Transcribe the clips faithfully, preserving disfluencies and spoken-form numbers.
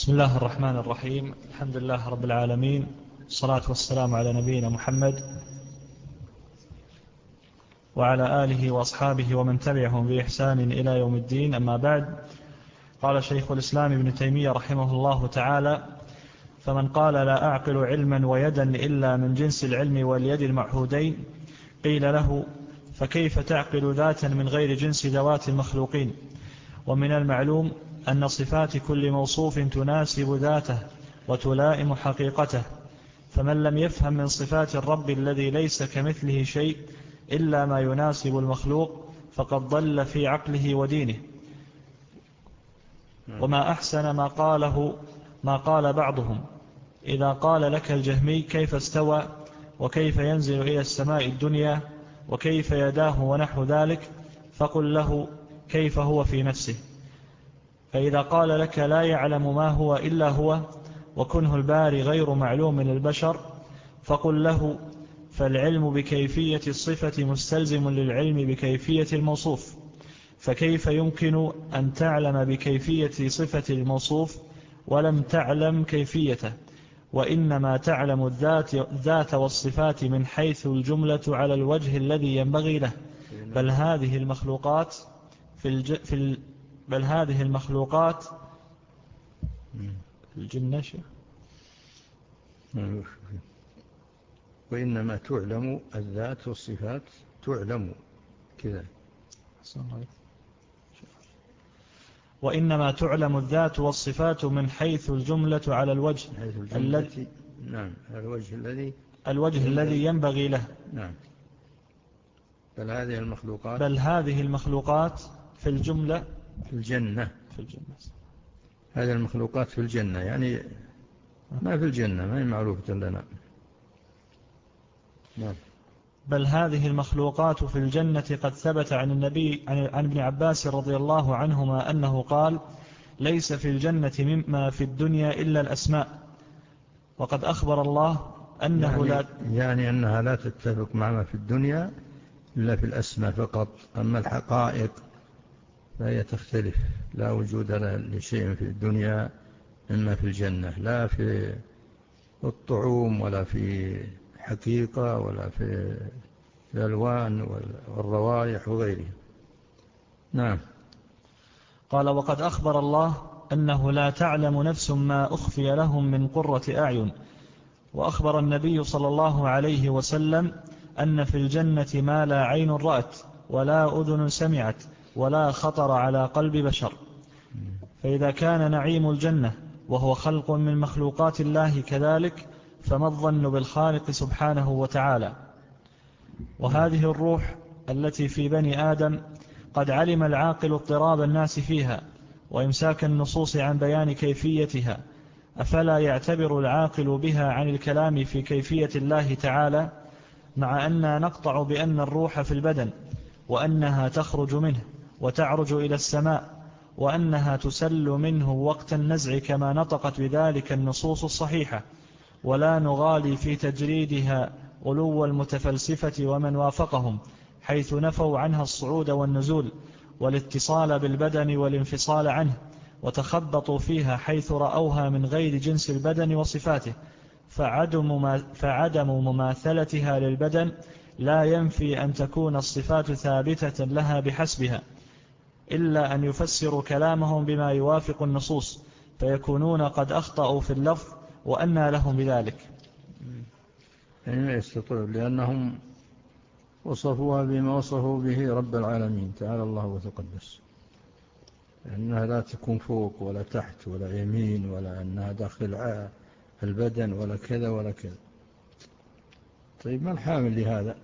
بسم الله الرحمن الرحيم. الحمد لله رب العالمين، والصلاة والسلام على نبينا محمد وعلى آله وأصحابه ومن تبعهم بإحسان إلى يوم الدين. أما بعد، قال شيخ الإسلام ابن تيمية رحمه الله تعالى: فمن قال لا أعقل علما ويدا إلا من جنس العلم واليد المعهودين، قيل له: فكيف تعقل ذاتا من غير جنس ذوات المخلوقين؟ ومن المعلوم أن صفات كل موصوف تناسب ذاته وتلائم حقيقته، فمن لم يفهم من صفات الرب الذي ليس كمثله شيء إلا ما يناسب المخلوق فقد ضل في عقله ودينه. وما أحسن ما قاله ما قال بعضهم إذا قال لك الجهمي: كيف استوى وكيف ينزل إلى السماء الدنيا وكيف يداه ونحو ذلك، فقل له: كيف هو في نفسه؟ فإذا قال لك لا يعلم ما هو إلا هو وكنه الباري غير معلوم للبشر، فقل له: فالعلم بكيفية الصفة مستلزم للعلم بكيفية الموصوف، فكيف يمكن أن تعلم بكيفية صفة الموصوف ولم تعلم كيفيته؟ وإنما تعلم الذات, الذات والصفات من حيث الجملة على الوجه الذي ينبغي له، بل هذه المخلوقات في, الج... في ال... بل هذه المخلوقات الجنة وإنما تعلم الذات والصفات تعلم كذا وإنما تعلم الذات والصفات من حيث الجملة على الوجه الذي نعم الوجه الذي الوجه الذي ينبغي له. نعم. بل هذه المخلوقات بل هذه المخلوقات في الجملة في الجنة في الجنة هذه المخلوقات في الجنة، يعني ما في الجنة ما هي معروفة لنا. نعم. بل هذه المخلوقات في الجنة قد ثبت عن النبي عن ابن عباس رضي الله عنهما أنه قال: ليس في الجنة مما في الدنيا إلا الأسماء. وقد أخبر الله أنه يعني لا يعني أنها لا تتفق مع ما في الدنيا إلا في الأسماء فقط، أما الحقائق فهي تختلف، لا وجود لشيء في الدنيا مما في الجنة، لا في الطعوم ولا في حقيقة ولا في الألوان والروائح وغيرها. نعم. قال: وقد أخبر الله أنه لا تعلم نفس ما أخفي لهم من قرة أعين. وأخبر النبي صلى الله عليه وسلم أن في الجنة ما لا عين رأت ولا أذن سمعت ولا خطر على قلب بشر. فإذا كان نعيم الجنة وهو خلق من مخلوقات الله كذلك، فما الظن بالخالق سبحانه وتعالى؟ وهذه الروح التي في بني آدم قد علم العاقل اضطراب الناس فيها وإمساك النصوص عن بيان كيفيتها، أفلا يعتبر العاقل بها عن الكلام في كيفية الله تعالى، مع أننا نقطع بأن الروح في البدن وأنها تخرج منه وتعرج إلى السماء وأنها تسل منه وقت النزع كما نطقت بذلك النصوص الصحيحة، ولا نغالي في تجريدها غلو المتفلسفة ومن وافقهم، حيث نفوا عنها الصعود والنزول والاتصال بالبدن والانفصال عنه، وتخبطوا فيها حيث رأوها من غير جنس البدن وصفاته. فعدم, فعدم مماثلتها للبدن لا ينفي أن تكون الصفات ثابتة لها بحسبها، إلا أن يفسروا كلامهم بما يوافق النصوص فيكونون قد أخطأوا في اللفظ، وأنى لهم بذلك. يعني ما يستطيعون، لأنهم وصفوها بما وصفوا به رب العالمين تعالى الله وتقدس، أنها لا تكون فوق ولا تحت ولا يمين ولا أنها داخل البدن ولا كذا ولا كذا. طيب ما الحامل لهذا؟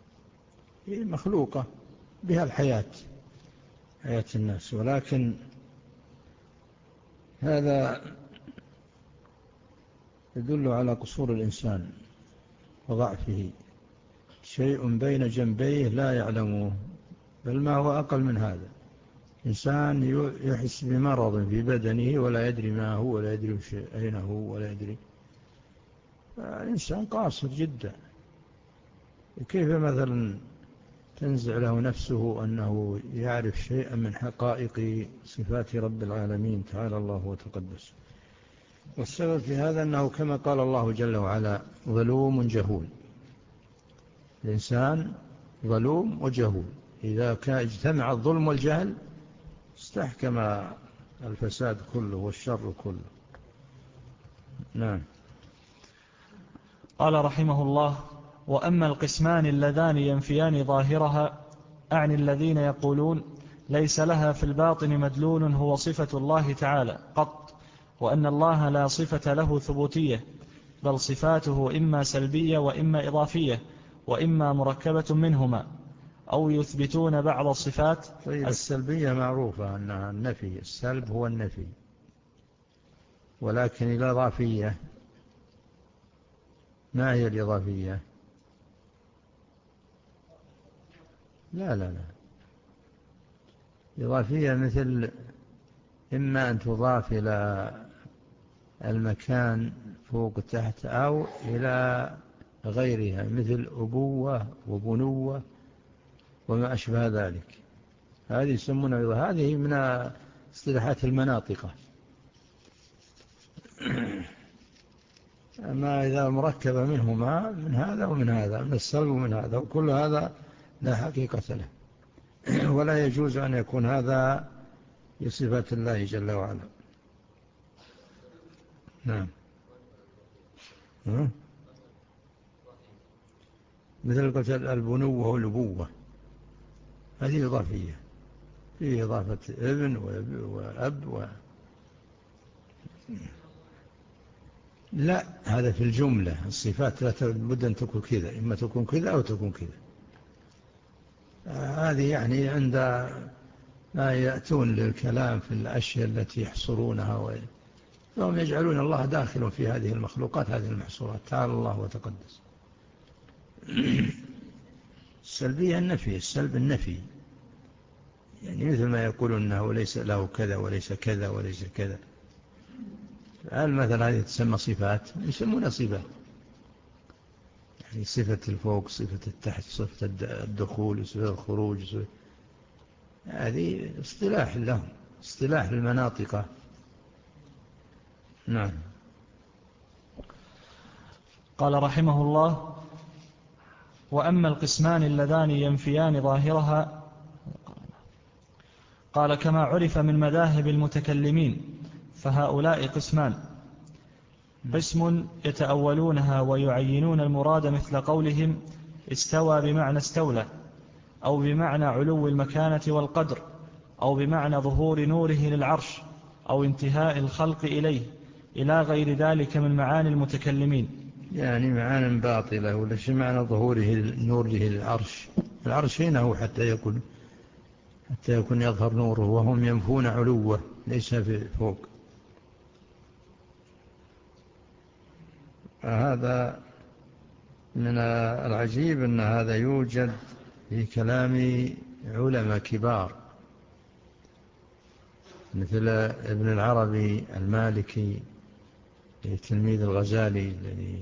هي مخلوقة بها الحياة، حياة الناس، ولكن هذا يدل على قصور الإنسان وضعفه، شيء بين جنبيه لا يعلمه، بل ما هو أقل من هذا. إنسان يحس بمرض في بدنه ولا يدري ما هو ولا يدري أين هو ولا يدري، إنسان قاصر جدا. كيف مثلا تنزع له نفسه أنه يعرف شيئا من حقائق صفات رب العالمين تعالى الله وتقدس؟ والسبب في هذا أنه كما قال الله جل وعلا ظلوم جهول. الإنسان ظلوم وجهول، إذا كان اجتمع الظلم والجهل استحكم الفساد كله والشر كله. نعم. قال رحمه الله: وأما القسمان اللذان ينفيان ظاهرها، أعني الذين يقولون ليس لها في الباطن مدلول هو صفة الله تعالى قط، وأن الله لا صفة له ثبوتية، بل صفاته إما سلبية وإما إضافية وإما مركبة منهما، أو يثبتون بعض الصفات. طيب السلبية معروفة أنها النفي، السلب هو النفي، ولكن الإضافية ما هي الإضافية؟ لا لا لا إضافية مثل إما أن تضاف إلى المكان فوق تحت أو إلى غيرها، مثل أبوة وبنوة وما أشبه ذلك، هذه يسمونها إضافة. هذه من اصطلاحات المناطق. أما إذا مركبة منهما، من هذا ومن هذا، من السلب ومن هذا، وكل هذا لا حقيقة له، ولا يجوز أن يكون هذا بصفات الله جل وعلا. نعم. مثل قلت البنوة والأبوة، هذه إضافية، فيه إضافة ابن وأب و... لا، هذا في الجملة. الصفات لا بد أن تكون كذا، إما تكون كذا أو تكون كذا. هذه يعني عند ما يأتون للكلام في الأشياء التي يحصرونها، وهم يجعلون الله داخل في هذه المخلوقات، هذه المحصورات. تعالى الله وتقدس. السلبية النفي، السلب النفي، يعني مثل ما يقول أنه ليس له كذا وليس كذا وليس كذا. هل مثلا هذه تسمى صفات؟ يسمونها صفات، يعني صفة الفوق، صفة التحت، صفة الدخول، صفة الخروج، صفة... هذه اصطلاح لهم، اصطلاح للمناطق. نعم. قال رحمه الله: وأما القسمان اللذان ينفيان ظاهرها، قال كما عرف من مذاهب المتكلمين، فهؤلاء قسمان: قسم يتأولونها ويعينون المراد مثل قولهم استوى بمعنى استولى، أو بمعنى علو المكانة والقدر، أو بمعنى ظهور نوره للعرش، أو انتهاء الخلق إليه، إلى غير ذلك من معاني المتكلمين. يعني معاني باطلة، ولا شيء معنى ظهوره نوره للعرش؟ العرش هنا هو حتى يكون حتى يكون يظهر نوره، وهم ينفون علوه، ليس في فوق. هذا من العجيب أن هذا يوجد في كلام علماء كبار، مثل ابن العربي المالكي، تلميذ الغزالي الذي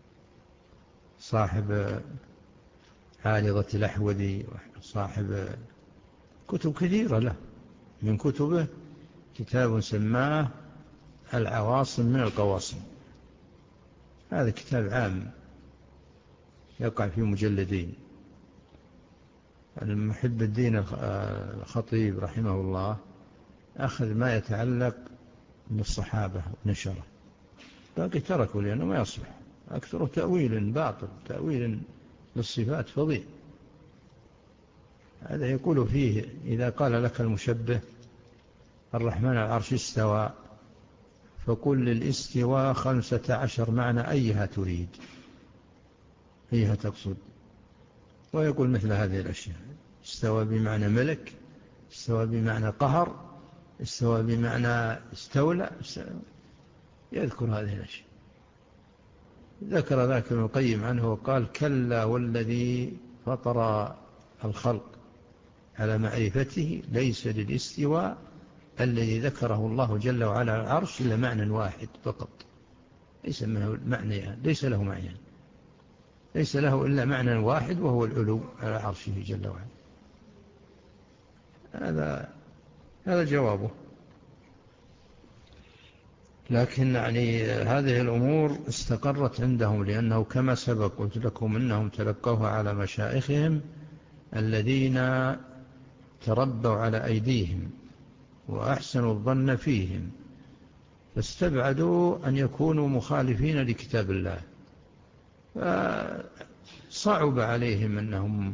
صاحب عارضة الأحوذي، صاحب كتب كثيرة له. من كتبه كتاب سماه العواصم من القواصم، هذا كتاب عام يقع في مجلدين. المحب الدين الخطيب رحمه الله أخذ ما يتعلق بالصحابة ونشره، باقي تركوا لأنه ما يصلح، أكثر تأويل باطل، تأويل للصفات فظيع. هذا يقول فيه: إذا قال لك المشبه الرحمن على العرش استوى، فقل للاستواء خمسة عشر معنى، أيها تريد، أيها تقصد. ويقول مثل هذه الأشياء: استوى بمعنى ملك، استوى بمعنى قهر، استوى بمعنى استولى، يذكر هذه الأشياء. ذكر ذاك ابن القيم عنه وقال: كلا والذي فطر الخلق على معرفته ليس للاستواء الذي ذكره الله جل وعلا على العرش إلا معنى واحد فقط، ليس له معنى، ليس له معنى، ليس له إلا معنى واحد، وهو العلو على عرشه جل وعلا. هذا هذا جوابه. لكن يعني هذه الأمور استقرت عندهم، لأنه كما سبق قلت لكم أنهم تلقوها على مشائخهم الذين تربوا على أيديهم وأحسنوا الظن فيهم، فاستبعدوا أن يكونوا مخالفين لكتاب الله، فصعب عليهم أنهم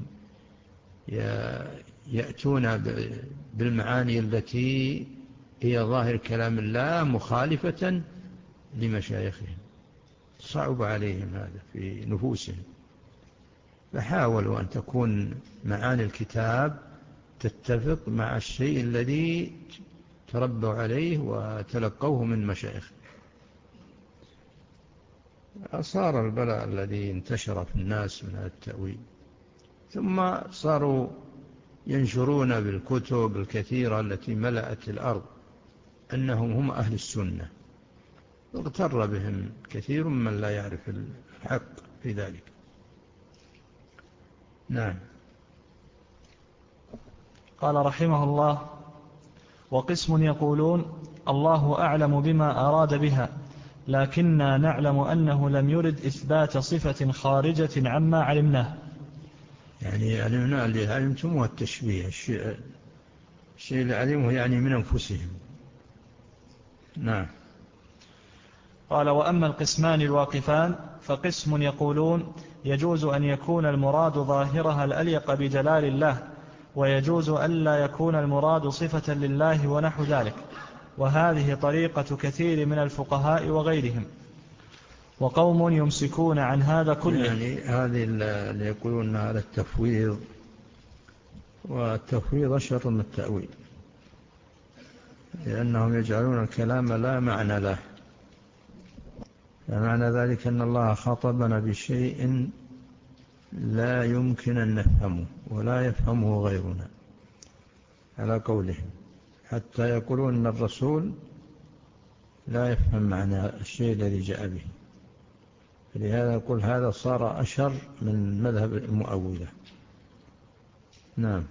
يأتون بالمعاني التي هي ظاهر كلام الله مخالفة لمشايخهم، صعب عليهم هذا في نفوسهم، فحاولوا أن تكون معاني الكتاب تتفق مع الشيء الذي تربوا عليه وتلقوه من مشايخ. صار البلاء الذي انتشر في الناس من التأويل، ثم صاروا ينشرون بالكتب الكثيرة التي ملأت الأرض أنهم هم أهل السنة، واغتر بهم كثير من لا يعرف الحق في ذلك. نعم. قال رحمه الله: وقسم يقولون الله أعلم بما أراد بها، لكننا نعلم أنه لم يرد إثبات صفة خارجة عما علمناه. يعني علمنا اللي علمتم هو التشبيه، الشيء, الشيء اللي علمه يعني من أنفسهم. نعم. قال: وأما القسمان الواقفان فقسم يقولون يجوز أن يكون المراد ظاهرها الأليق بجلال الله، ويجوز ألا يكون المراد صفة لله ونحو ذلك، وهذه طريقة كثير من الفقهاء وغيرهم. وقوم يمسكون عن هذا كله، يعني هذه اللي يقولون على التفويض، والتفويض أشر من التأويل، لأنهم يجعلون الكلام لا معنى له، فمعنى ذلك أن الله خاطبنا بشيء لا يمكن أن نفهمه ولا يفهمه غيرنا على قولهم، حتى يقولون أن الرسول لا يفهم معنى الشيء الذي جاء به، فلهذا يقول هذا صار أشر من مذهب المؤولة. نعم.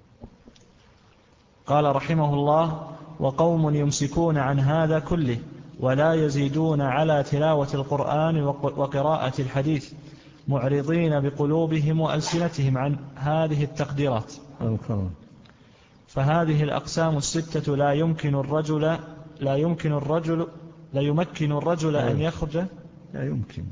قال رحمه الله: وقوم يمسكون عن هذا كله ولا يزيدون على تلاوة القرآن وقراءة الحديث، معرضين بقلوبهم وألسنتهم عن هذه التقديرات. فهذه الأقسام الستة لا يمكن الرجل لا يمكن الرجل لا يمكن الرجل أن يخرج لا يمكن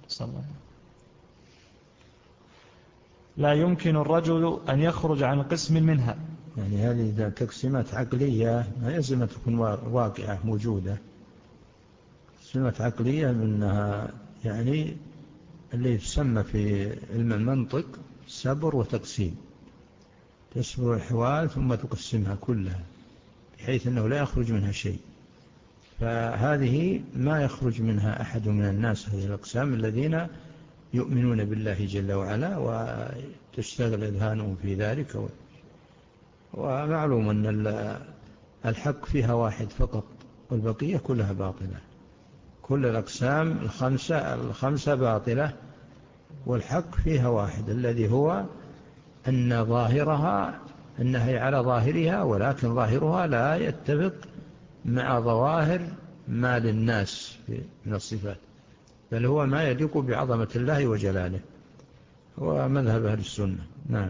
لا يمكن الرجل أن يخرج عن قسم منها. يعني هذه تقسيمات عقلية ما يلزم أن تكون واقعة موجودة، تقسيمات عقلية منها يعني اللي يسمى في علم المنطق سبر وتقسيم، تسبر الحوال ثم تقسمها كلها بحيث أنه لا يخرج منها شيء، فهذه ما يخرج منها أحد من الناس، هذه الأقسام الذين يؤمنون بالله جل وعلا وتشتغل أذهانهم في ذلك. ومعلوم أن الحق فيها واحد فقط والبقية كلها باطلة، كل الأقسام الخمسة الخمسة باطلة، والحق فيها واحد الذي هو أن ظاهرها أنها هي على ظاهرها، ولكن ظاهرها لا يتفق مع ظواهر ما للناس من الصفات، بل هو ما يليق بعظمة الله وجلاله، هو مذهب أهل السنة. نعم.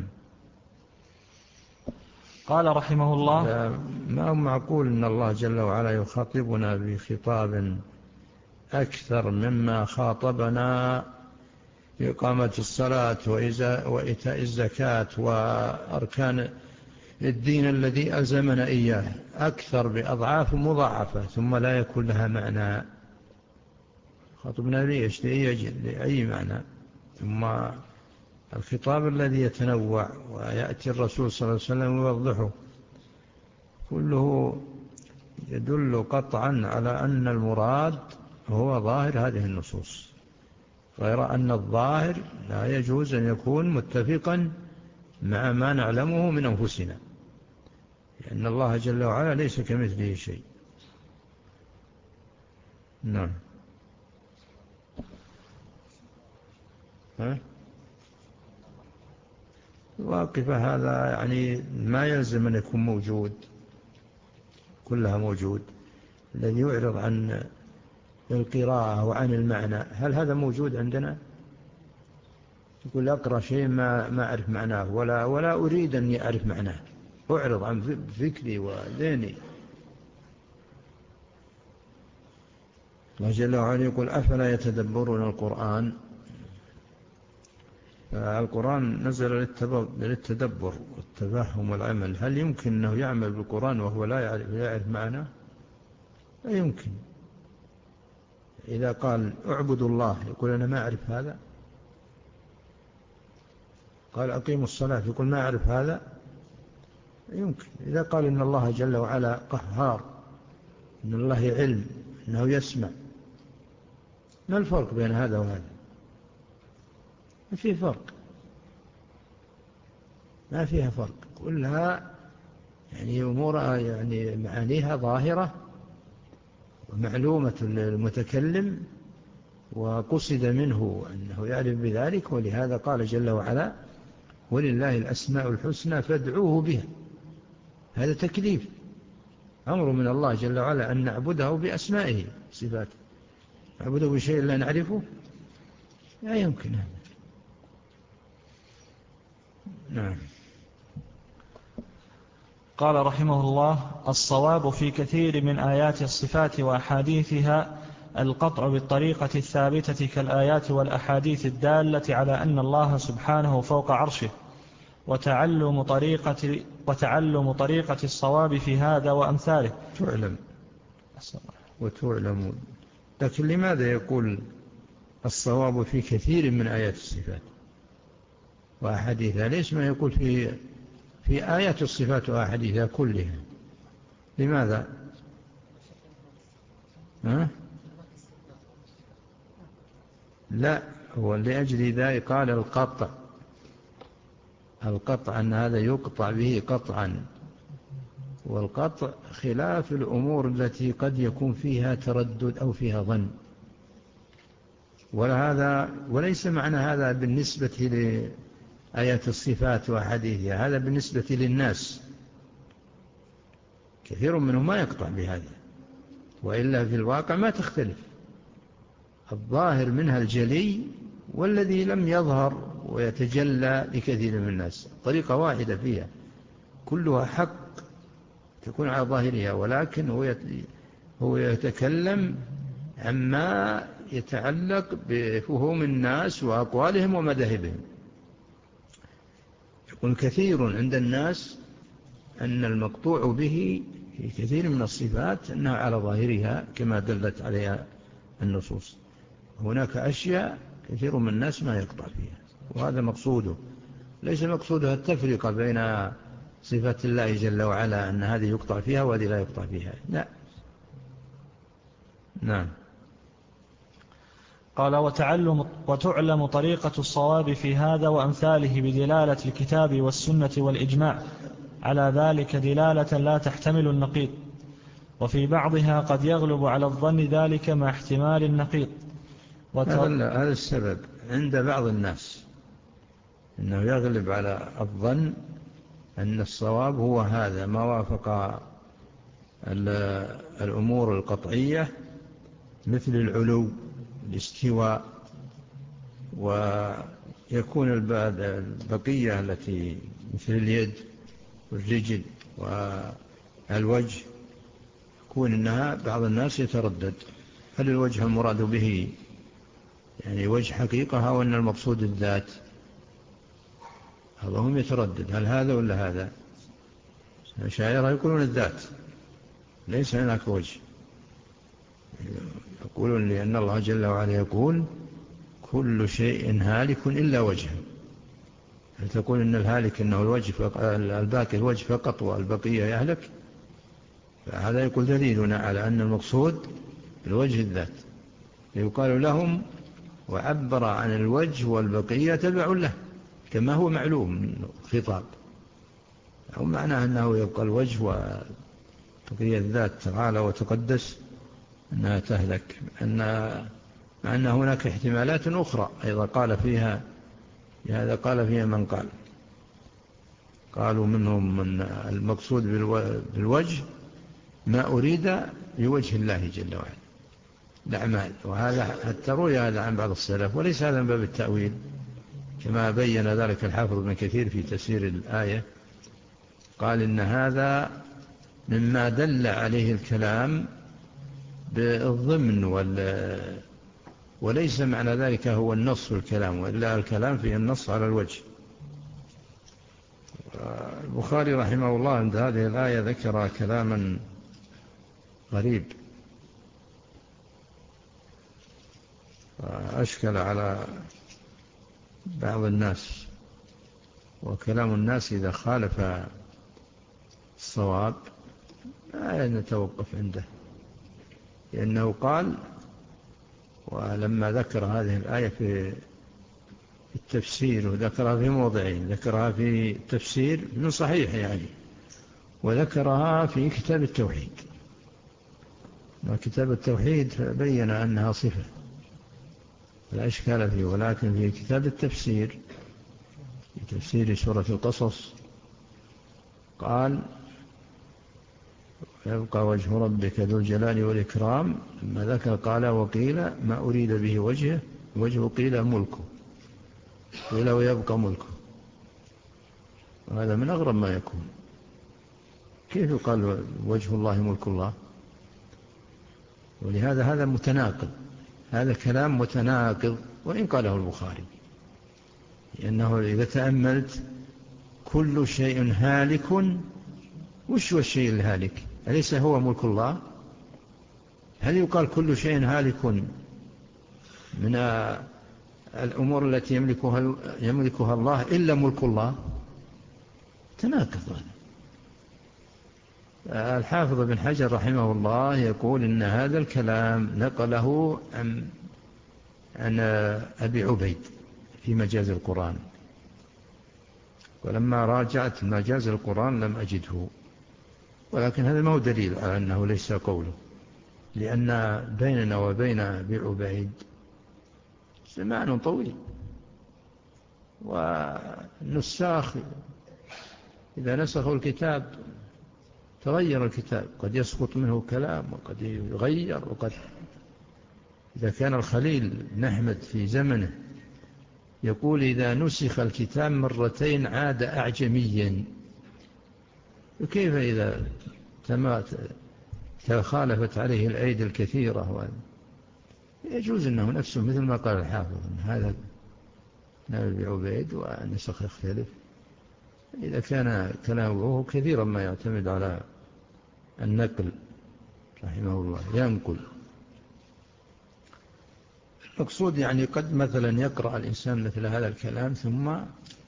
قال رحمه الله: ما هو معقول أن الله جل وعلا يخاطبنا بخطاب أكثر مما خاطبنا بإقامة الصلاة وإيتاء الزكاة وأركان الدين الذي ألزمنا إياه، أكثر بأضعاف مضاعفة، ثم لا يكون لها معنى. خاطبنا ليش؟ لأي معنى؟ ثم الخطاب الذي يتنوع ويأتي الرسول صلى الله عليه وسلم ويوضحه كله يدل قطعا على أن المراد هو ظاهر هذه النصوص، غير أن الظاهر لا يجوز أن يكون متفقا مع ما نعلمه من أنفسنا، لأن الله جل وعلا ليس كمثله شيء. نعم. ها؟ الواقفة هذا يعني ما يلزم أن يكون موجود، كلها موجود. الذي يعرض عن القراءة وعن المعنى، هل هذا موجود عندنا؟ يقول أقرأ شيء ما ما أعرف معناه ولا ولا أريد أن أعرف معناه، أعرض عن فكري وذهني. الله جل وعلا يقول أفلا يتدبرون القرآن. القرآن نزل للتدبر والتفهم والعمل. هل يمكن أنه يعمل بالقرآن وهو لا يعرف, لا يعرف معناه؟ لا يمكن. إذا قال اعبدوا الله يقول أنا ما أعرف هذا. قال أقيموا الصلاة يقول ما أعرف هذا. لا يمكن. إذا قال إن الله جل وعلا قهار، إن الله علم، إنه يسمع، ما الفرق بين هذا وهذا؟ ما فيه فرق، ما فيها فرق، كلها يعني أمور يعني معانيها ظاهرة ومعلومة للمتكلم وقصد منه أنه يعرف بذلك. ولهذا قال جل وعلا ولله الأسماء الحسنى فادعوه بها. هذا تكليف، أمر من الله جل وعلا أن نعبده بأسمائه صفاته. نعبده بشيء لا نعرفه؟ لا يمكن هذا. نعم. قال رحمه الله الصواب في كثير من آيات الصفات وأحاديثها القطع بالطريقة الثابتة كالآيات والأحاديث الدالة على أن الله سبحانه فوق عرشه، وتعلم طريقة, وتعلم طريقة الصواب في هذا وأمثاله. تعلم وتعلم. لكن لماذا يقول الصواب في كثير من آيات الصفات وأحاديثها؟ ليش ما يقول في في آيات الصفات وأحاديثها كلها؟ لماذا؟ ها؟ لا، هو لأجل ذلك قال القطع. القطع أن هذا يقطع به قطعا، والقطع خلاف الأمور التي قد يكون فيها تردد أو فيها ظن. وهذا وليس معنى هذا بالنسبة لآيات الصفات وحديثها، هذا بالنسبة للناس. كثير منهم ما يقطع بهذا، وإلا في الواقع ما تختلف. الظاهر منها الجلي والذي لم يظهر ويتجلى لكثير من الناس، طريقة واحدة فيها كلها حق تكون على ظاهرها، ولكن هو هو يتكلم عما يتعلق بفهوم الناس وأقوالهم ومذاهبهم. يكون كثير عند الناس أن المقطوع به في كثير من الصفات أنها على ظاهرها كما دلت عليها النصوص. هناك أشياء كثير من الناس ما يقطع فيها، وهذا مقصوده. ليس مقصودها التفرقة بين صفات الله جل وعلا أن هذه يقطع فيها وهذه لا يقطع فيها، لا. نعم. قال وتعلم وتعلم طريقة الصواب في هذا وأمثاله بدلالة الكتاب والسنة والإجماع على ذلك دلالة لا تحتمل النقيض، وفي بعضها قد يغلب على الظن ذلك مع احتمال النقيض. وت... هذا السبب عند بعض الناس أنه يغلب على الظن أن الصواب هو هذا ما وافق الأمور القطعية مثل العلو، الاستواء، ويكون البقية التي مثل اليد والرجل والوجه يكون إنها بعض الناس يتردد هل الوجه المراد به يعني وجه حقيقة أو أن المقصود الذات؟ بعضهم يتردد هل هذا ولا هذا. الأشاعرة يقولون الذات ليس هناك وجه، يقولون لأن الله جل وعلا يقول كل شيء هالك إلا وجهه. هل تقول إن الهالك إنه الوجه الباقي الوجه فقط والبقية يهلك؟ فهذا يقول دليلنا على أن المقصود الوجه الذات. يقال لهم وعبر عن الوجه والبقية تبع له كما هو معلوم خطاب، أو معناه أنه يبقى الوجه وبقية الذات تعالى وتقدس أنها تهلك، أن مع أن هناك احتمالات أخرى أيضا قال فيها هذا قال فيها من قال قالوا منهم من المقصود بالوجه ما أريد بوجه الله جل وعلا، الأعمال. وهذا حتى روي هذا عن بعض السلف، وليس هذا من باب التأويل كما بين ذلك الحافظ ابن كثير في تفسير الآية، قال إن هذا مما دل عليه الكلام بالضمن وال وليس معنى ذلك هو النص في الكلام، وإلا الكلام فيه النص على الوجه. البخاري رحمه الله عند هذه الآية ذكر كلاما غريب أشكل على بعض الناس، وكلام الناس إذا خالف الصواب لا نتوقف عنده، لأنه قال، ولما ذكر هذه الآية في التفسير، وذكرها في موضعين، ذكرها في التفسير من صحيح يعني، وذكرها في كتاب التوحيد. وكتاب التوحيد بين أنها صفة لا إشكال فيه، ولكن في كتاب التفسير في تفسير سورة القصص قال يبقى وجه ربك ذو الجلال والإكرام، لما ذكر قال وقيل ما أريد به وجهه، وجهه قيل ملكه، قيل ويبقى ملكه. وهذا من أغرب ما يكون، كيف يقال وجه الله ملك الله؟ ولهذا هذا متناقض، هذا كلام متناقض وإن قاله البخاري، لأنه إذا تأملت كل شيء هالك، وش هو الشيء الهالك؟ أليس هو ملك الله؟ هل يقال كل شيء هالك من الأمور التي يملكها, يملكها الله إلا ملك الله؟ تناقض. الحافظ بن حجر رحمه الله يقول إن هذا الكلام نقله عن, عن أبي عبيد في مجاز القرآن، ولما راجعت مجاز القرآن لم أجده، ولكن هذا ما هو دليل على أنه ليس قوله، لأن بيننا وبين أبي عبيد زمان طويل، والنساخ إذا نسخوا الكتاب تغير الكتاب، قد يسقط منه كلام وقد يغير، وقد إذا كان الخليل نحمد في زمنه يقول إذا نسخ الكتاب مرتين عاد أعجميا، وكيف إذا تخالفت عليه الأيدي الكثيرة؟ يجوز أنه نفسه مثل ما قال الحافظ أن هذا نبي عبيد ونسخ يختلف. إذا كان كلامه كثيرا ما يعتمد على النقل رحمه الله ينقل. المقصود يعني قد مثلا يقرأ الإنسان مثل هذا الكلام ثم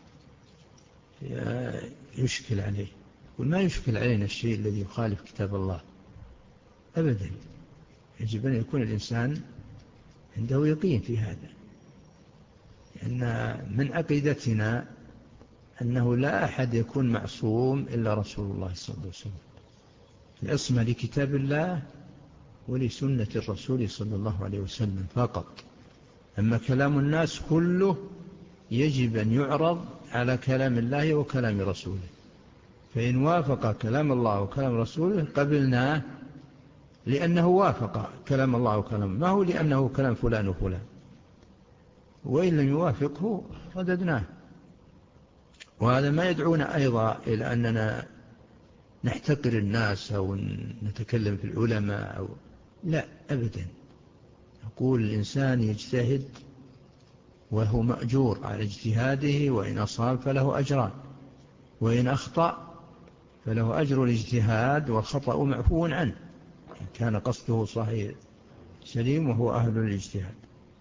يشكل عليه، وما يشكل علينا الشيء الذي يخالف كتاب الله أبدا. يجب أن يكون الإنسان عنده يقين في هذا، لأن من عقيدتنا أنه لا أحد يكون معصوم إلا رسول الله صلى الله عليه وسلم، العصمة لكتاب الله ولسنة الرسول صلى الله عليه وسلم فقط. أما كلام الناس كله يجب أن يعرض على كلام الله وكلام رسوله، فإن وافق كلام الله وكلام رسوله قبلناه لأنه وافق كلام الله وكلام، ما هو لأنه كلام فلان وفلان، وإن لم يوافقه رددناه. وهذا ما يدعونا أيضا إلى أننا نحتقر الناس أو نتكلم في العلماء أو لا أبدا. نقول الإنسان يجتهد وهو مأجور على اجتهاده، وإن أصاب فله أجران، وإن أخطأ فله أجر الاجتهاد والخطأ معفو عنه إن كان قصده صحيح سليم وهو أهل الاجتهاد.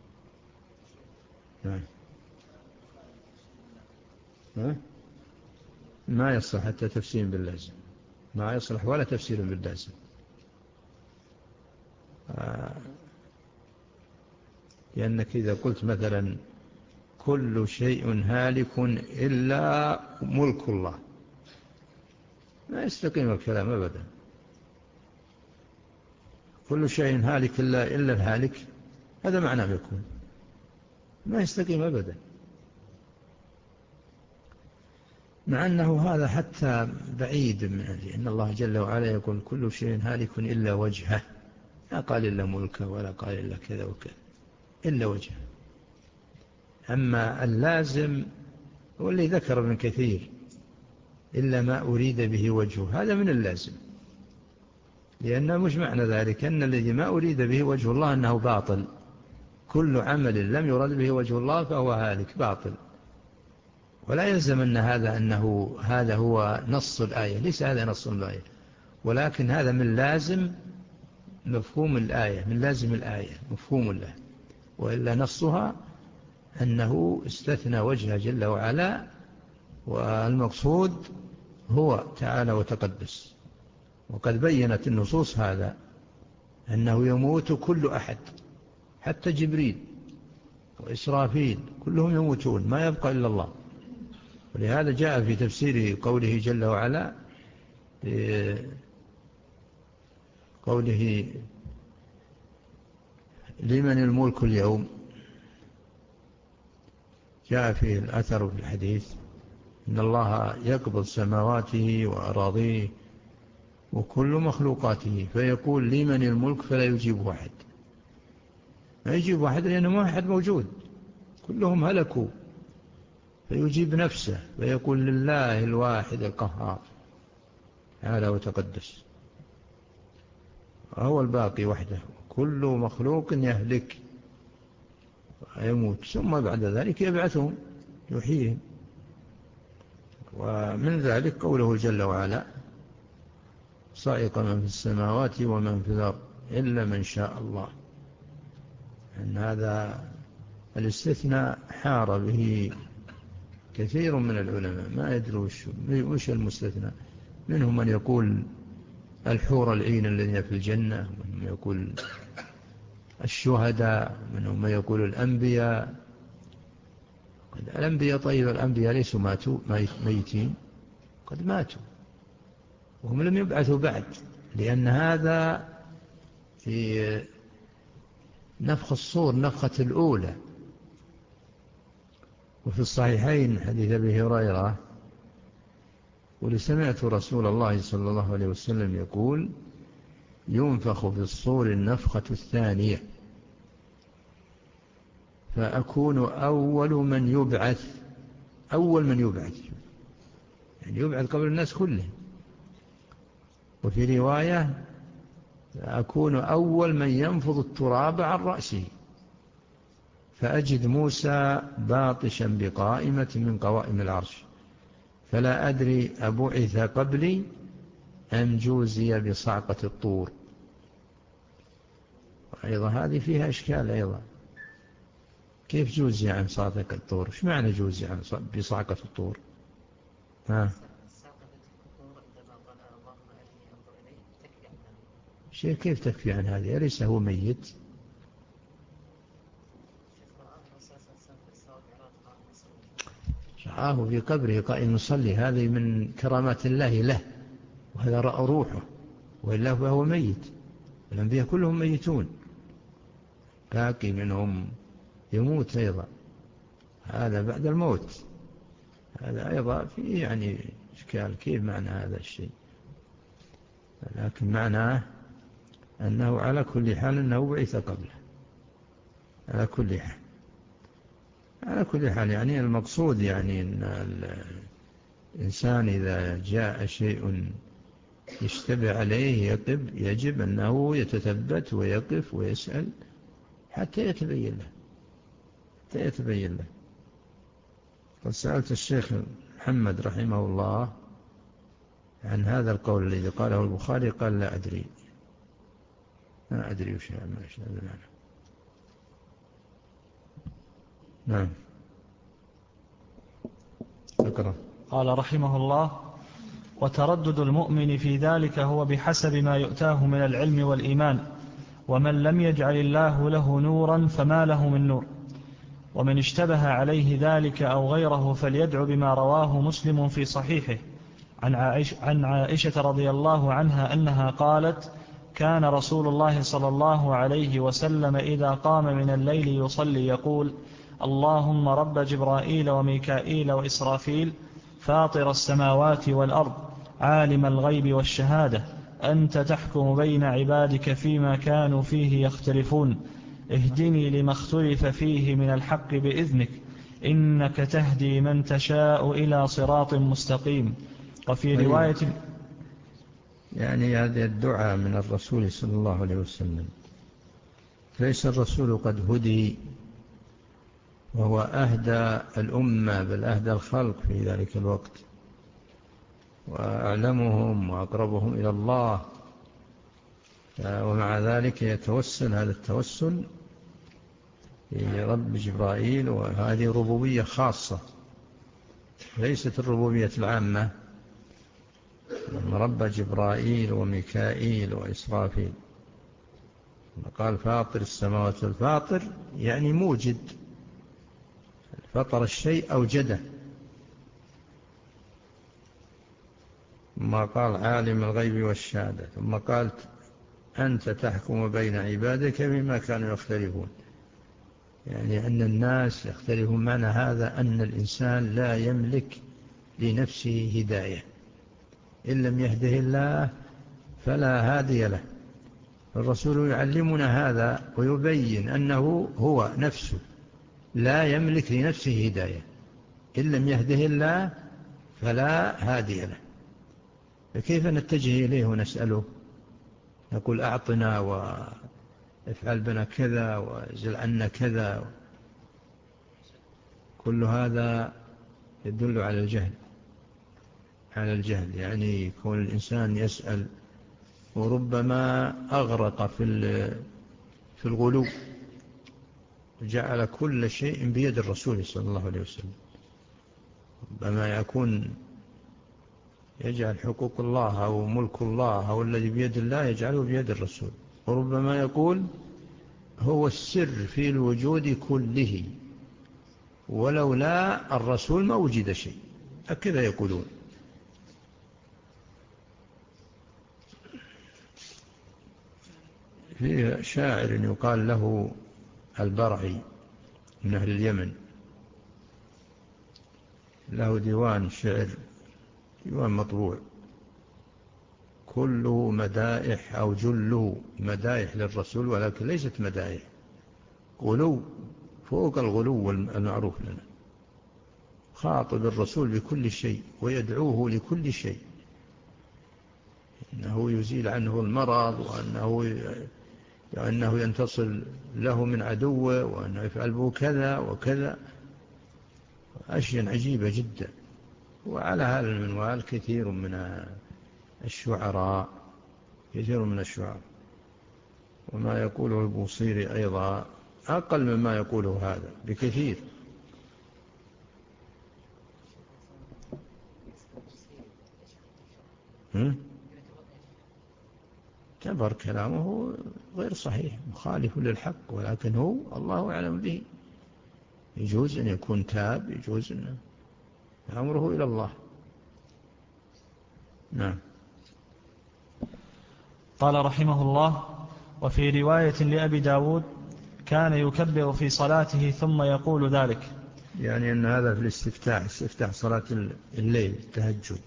ما يصلح حتى تفسير باللازم، ما يصلح ولا تفسير باللازم. لأنك إذا قلت مثلا كل شيء هالك إلا ملك الله ما يستقيم الكلام أبدا. كل شيء هالك إلا, إلا الهالك، هذا معناه يكون ما يستقيم أبدا، مع أنه هذا حتى بعيد من، لأن الله جل وعلا يقول كل شيء هالك إلا وجهه، لا قال إلا ملكه ولا قال إلا كذا وكذا إلا وجهه. أما اللازم واللي ذكر ابن كثير إلا ما أريد به وجهه، هذا من اللازم، لأنه مش معنى ذلك أن الذي ما أريد به وجه الله أنه باطل. كل عمل لم يرد به وجه الله فهو هالك باطل، ولا يلزم أن هذا أنه هذا هو نص الآية، ليس هذا نص الآية، ولكن هذا من لازم مفهوم الآية، من لازم الآية مفهوم الله، وإلا نصها أنه استثنى وجهه جل وعلا، والمقصود هو تعالى وتقدس. وقد بينت النصوص هذا أنه يموت كل أحد، حتى جبريل وإسرافيل كلهم يموتون، ما يبقى إلا الله. ولهذا جاء في تفسير قوله جل وعلا قوله لمن الملك اليوم، جاء في الأثر في الحديث إن الله يقبض سماواته وأراضيه وكل مخلوقاته فيقول لمن الملك، فلا يجيب واحد، ما يجيب واحد لأنه ما أحد موجود، كلهم هلكوا، فيجيب نفسه فيقول لله الواحد القهار تعالى وتقدس، هو الباقي وحده، كل مخلوق يهلك ويموت، ثم بعد ذلك يبعثهم يحييهم. ومن ذلك قوله جل وعلا صائق من في السماوات ومن في الأرض إلا من شاء الله، أن هذا الاستثناء حار به كثير من العلماء، ما يدروا وش المستثنى. منهم من يقول الحور العين الذين في الجنة، ومنهم يقول الشهداء، منهم من يقول الأنبياء. الأنبياء طيب، الأنبياء ليسوا ماتوا ميتين، قد ماتوا وهم لم يبعثوا بعد، لأن هذا في نفخ الصور نفخة الأولى. وفي الصحيحين حديث أبي هريرة ولسمعت رسول الله صلى الله عليه وسلم يقول ينفخ في الصور النفخة الثانية فأكون أول من يبعث، أول من يبعث يعني يبعث قبل الناس كلهم. وفي رواية أكون أول من ينفض التراب عن رأسه فأجد موسى باطشا بقائمة من قوائم العرش فلا أدري أبعث قبلي أم جوزي بصعقة الطور. أيضا هذه فيها إشكال أيضا، كيف جوزي عن صعقة الطور؟ إيش معنى جوزي عن بصعقة الطور؟ ها شيء كيف تكفي عن هذه؟ أليس هو ميت؟ رآه في قبره قائم يصلي، هذه من كرامات الله له، وهذا رأى روحه، وإلا فهو ميت. الأنبياء كلهم ميتون، باقي منهم يموت أيضا، هذا بعد الموت، هذا أيضا في يعني إشكال، كيف معنى هذا الشيء؟ لكن معناه أنه على كل حال أنه بعث قبله، على كل حال على كل حال يعني المقصود يعني أن الإنسان إذا جاء شيء يشتبه عليه يقف، يجب أنه يتثبت ويقف ويسأل حتى يتبين له، حتى يتبين له. قد سألت الشيخ محمد رحمه الله عن هذا القول الذي قاله البخاري، قال لا أدري، ما أدري وش هذا المعنى. نعم اقرأ. قال رحمه الله: وتردد المؤمن في ذلك هو بحسب ما يؤتاه من العلم والإيمان، ومن لم يجعل الله له نورا فما له من نور. ومن اشتبه عليه ذلك أو غيره فليدعو بما رواه مسلم في صحيحه عن عائشة, عن عائشة رضي الله عنها أنها قالت: كان رسول الله صلى الله عليه وسلم إذا قام من الليل يصلي يقول: اللهم رب جبرائيل وميكائيل وإسرافيل فاطر السماوات والأرض عالم الغيب والشهادة أنت تحكم بين عبادك فيما كانوا فيه يختلفون اهدني لما اختلف فيه من الحق بإذنك إنك تهدي من تشاء إلى صراط مستقيم. وفي رواية يعني هذا الدعاء من الرسول صلى الله عليه وسلم، ليس الرسول قد هدي وهو أهدى الأمة بل أهدى الخلق في ذلك الوقت وأعلمهم وأقربهم إلى الله، ومع ذلك يتوسل هذا التوسل لرب جبرائيل، وهذه ربوبية خاصة ليست الربوبية العامة. رب جبرائيل وميكائيل وإسرافيل، قال فاطر السماوات والفاطر يعني موجد، فطر الشيء أوجده. ثم قال عالم الغيب والشهادة، ثم قال أنت تحكم بين عبادك بما كانوا يختلفون، يعني أن الناس يختلفون. معنى هذا أن الإنسان لا يملك لنفسه هداية، إن لم يهده الله فلا هادي له. الرسول يعلمنا هذا ويبين أنه هو نفسه لا يملك لنفسه هداية، إن لم يهده الله فلا هادي له. فكيف نتجه إليه ونسأله؟ نقول أعطنا وافعل بنا كذا وازل عنا كذا، كل هذا يدل على الجهل على الجهل يعني يكون الإنسان يسأل وربما أغرق في في الغلو، جعل كل شيء بيد الرسول صلى الله عليه وسلم. ربما يكون يجعل حقوق الله أو ملك الله أو الذي بيد الله يجعله بيد الرسول، وربما يقول هو السر في الوجود كله ولولا الرسول ما وجد شيء، هكذا يقولون. في شاعر يقال له البرعي من أهل اليمن، له ديوان شعر، ديوان مطبوع كله مدائح أو جله مدائح للرسول، ولكن ليست مدائح، غلو فوق الغلو المعروف لنا. خاطب الرسول بكل شيء ويدعوه لكل شيء، إنه يزيل عنه المرض، وأنه وأنه ينتصل له من عدوه، وأنه يفعل به كذا وكذا، أشياء عجيبة جدا. وعلى هذا المنوال كثير من الشعراء كثير من الشعراء وما يقوله البوصيري أيضا أقل مما يقوله هذا بكثير. تعتبر كلامه غير صحيح مخالف للحق، ولكن هو الله أعلم به. يجوز أن يكون تاب، يجوز أن أمره إلى الله. نعم. قال رحمه الله: وفي رواية لأبي داود كان يكبر في صلاته ثم يقول ذلك، يعني أن هذا في الاستفتاح، استفتاح صلاة الليل التهجد.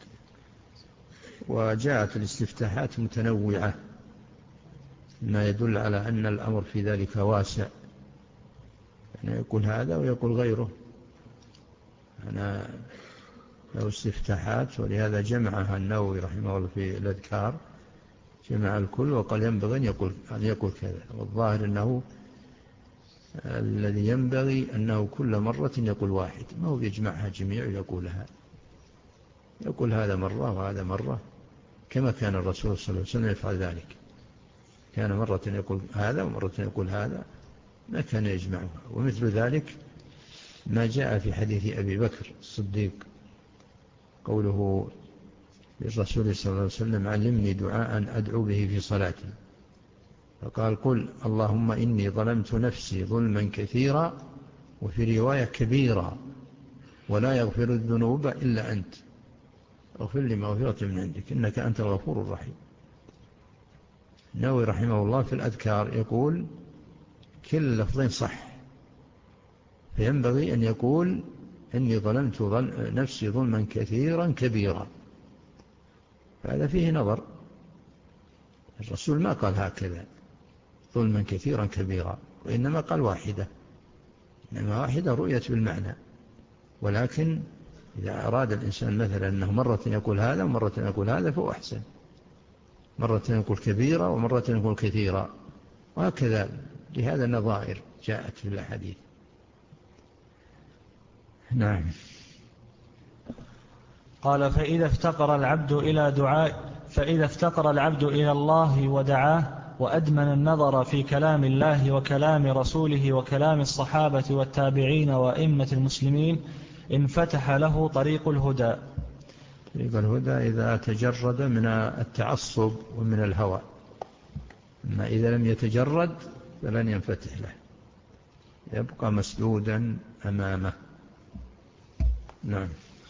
وجاءت الاستفتاحات متنوعة ما يدل على أن الأمر في ذلك واسع، يعني يقول هذا ويقول غيره. أنا له استفتاحات، ولهذا جمعها النووي رحمه الله في الأذكار، جمع الكل وقال ينبغي أن يقول, أن يقول كذا. والظاهر أنه الذي ينبغي أنه كل مرة يقول واحد، ما هو يجمعها جميع يقولها، يقول هذا مرة وهذا مرة، كما كان الرسول صلى الله عليه وسلم يفعل ذلك. كان مرة يقول هذا ومرة يقول هذا، ما كان يجمعها. ومثل ذلك ما جاء في حديث أبي بكر الصديق قوله للرسول صلى الله عليه وسلم: علمني دعاء أدعو به في صلاتي. فقال: قل اللهم إني ظلمت نفسي ظلما كثيرا، وفي رواية كبيرا، ولا يغفر الذنوب إلا أنت، اغفر لي مغفرة من عندك إنك أنت الغفور الرحيم. النووي رحمه الله في الأذكار يقول كل اللفظين صح، فينبغي أن يقول إني ظلمت نفسي ظلما كثيرا كبيرا، فهذا فيه نظر. الرسول ما قال هكذا ظلما كثيرا كبيرا، وإنما قال واحدة، إنما واحدة رؤية بالمعنى. ولكن إذا أراد الإنسان مثلا أنه مرة يقول هذا ومرة يقول هذا فهو أحسن، مرة يقول كبيرة ومرة يقول كثيرة، وهكذا لهذا النظائر جاءت في الأحاديث. نعم. قال فإذا افتقر العبد إلى دعاء فإذا افتقر العبد إلى الله ودعاه وأدمن النظر في كلام الله وكلام رسوله وكلام الصحابة والتابعين وأئمة المسلمين انفتح له طريق الهدى. طريق الهدى إذا تجرد من التعصب ومن الهوى، أما إذا لم يتجرد فلن ينفتح له، يبقى مسدودا أمامه. نعم.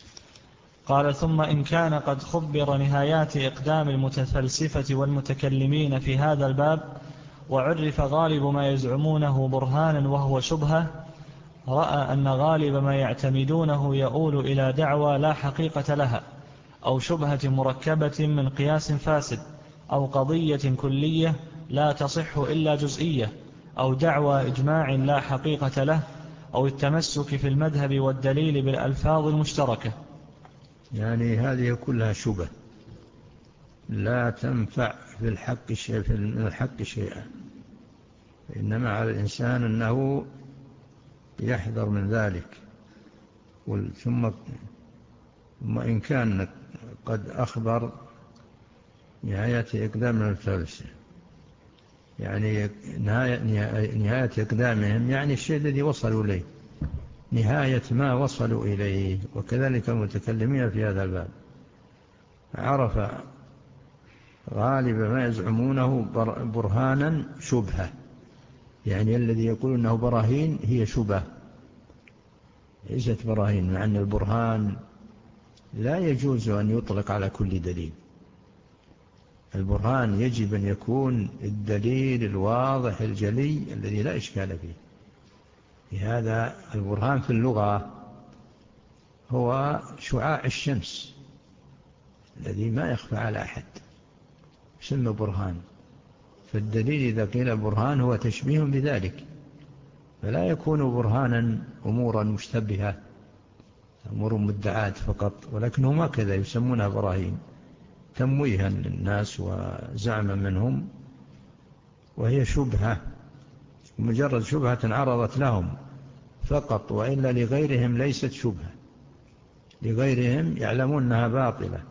قال ثم إن كان قد خبر نهايات إقدام المتفلسفة والمتكلمين في هذا الباب وعرف غالب ما يزعمونه برهانا وهو شبهة، رأى أن غالب ما يعتمدونه يؤول إلى دعوى لا حقيقة لها، أو شبهة مركبة من قياس فاسد، أو قضية كلية لا تصح إلا جزئية، أو دعوى إجماع لا حقيقة له، أو التمسك في المذهب والدليل بالألفاظ المشتركة. يعني هذه كلها شبه لا تنفع في الحق شيء في الحق شيئا، إنما على الإنسان أنه يحذر من ذلك. ثم ثم إن كان قد أخبر نهاية إقدام الفلسفة، يعني نهاية, نهاية إقدامهم يعني الشيء الذي وصلوا إليه، نهاية ما وصلوا إليه. وكذلك المتكلمين في هذا الباب عرف غالب ما يزعمونه برهانا شبهة، يعني الذي يقول أنه براهين هي شبهة ليست براهين، مع أن البرهان لا يجوز أن يطلق على كل دليل. البرهان يجب أن يكون الدليل الواضح الجلي الذي لا إشكال فيه. لهذا البرهان في اللغة هو شعاع الشمس الذي ما يخفى على أحد، يسمى برهان. فالدليل إذا قيل برهان هو تشبيه بذلك، فلا يكون برهانا أمورا مشتبهة أمور مدعاة فقط، ولكنهم هكذا يسمونها براهين تمويها للناس وزعما منهم، وهي شبهة مجرد شبهة عرضت لهم فقط، وإلا لغيرهم ليست شبهة، لغيرهم يعلمون أنها باطلة.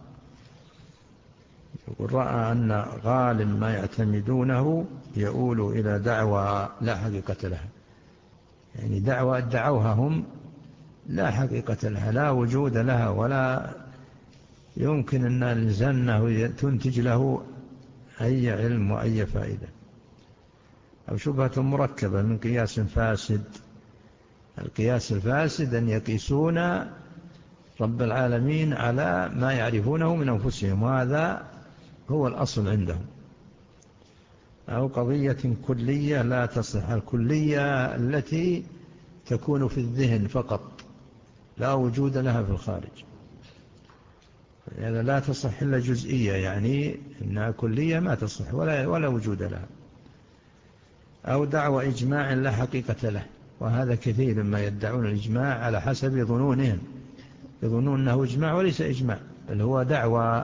يقول رأى أن غالب ما يعتمدونه يؤول إلى دعوى لا حقيقة لها، يعني دعوى ادعوها هم لا حقيقة لها، لا وجود لها، ولا يمكن أن الزنه تنتج له أي علم وأي فائدة. أو شبهة مركبة من قياس فاسد. القياس الفاسد أن يقيسون رب العالمين على ما يعرفونه من أنفسهم، وهذا هو الأصل عندهم. أو قضية كلية لا تصح، الكلية التي تكون في الذهن فقط لا وجود لها في الخارج، يعني لا تصح إلا جزئية، يعني إنها كلية ما تصح ولا, ولا وجود لها. أو دعوى إجماع لا حقيقة له، وهذا كثير ما يدعون الإجماع على حسب ظنونهم، يظنون أنه إجماع وليس إجماع بل هو دعوى.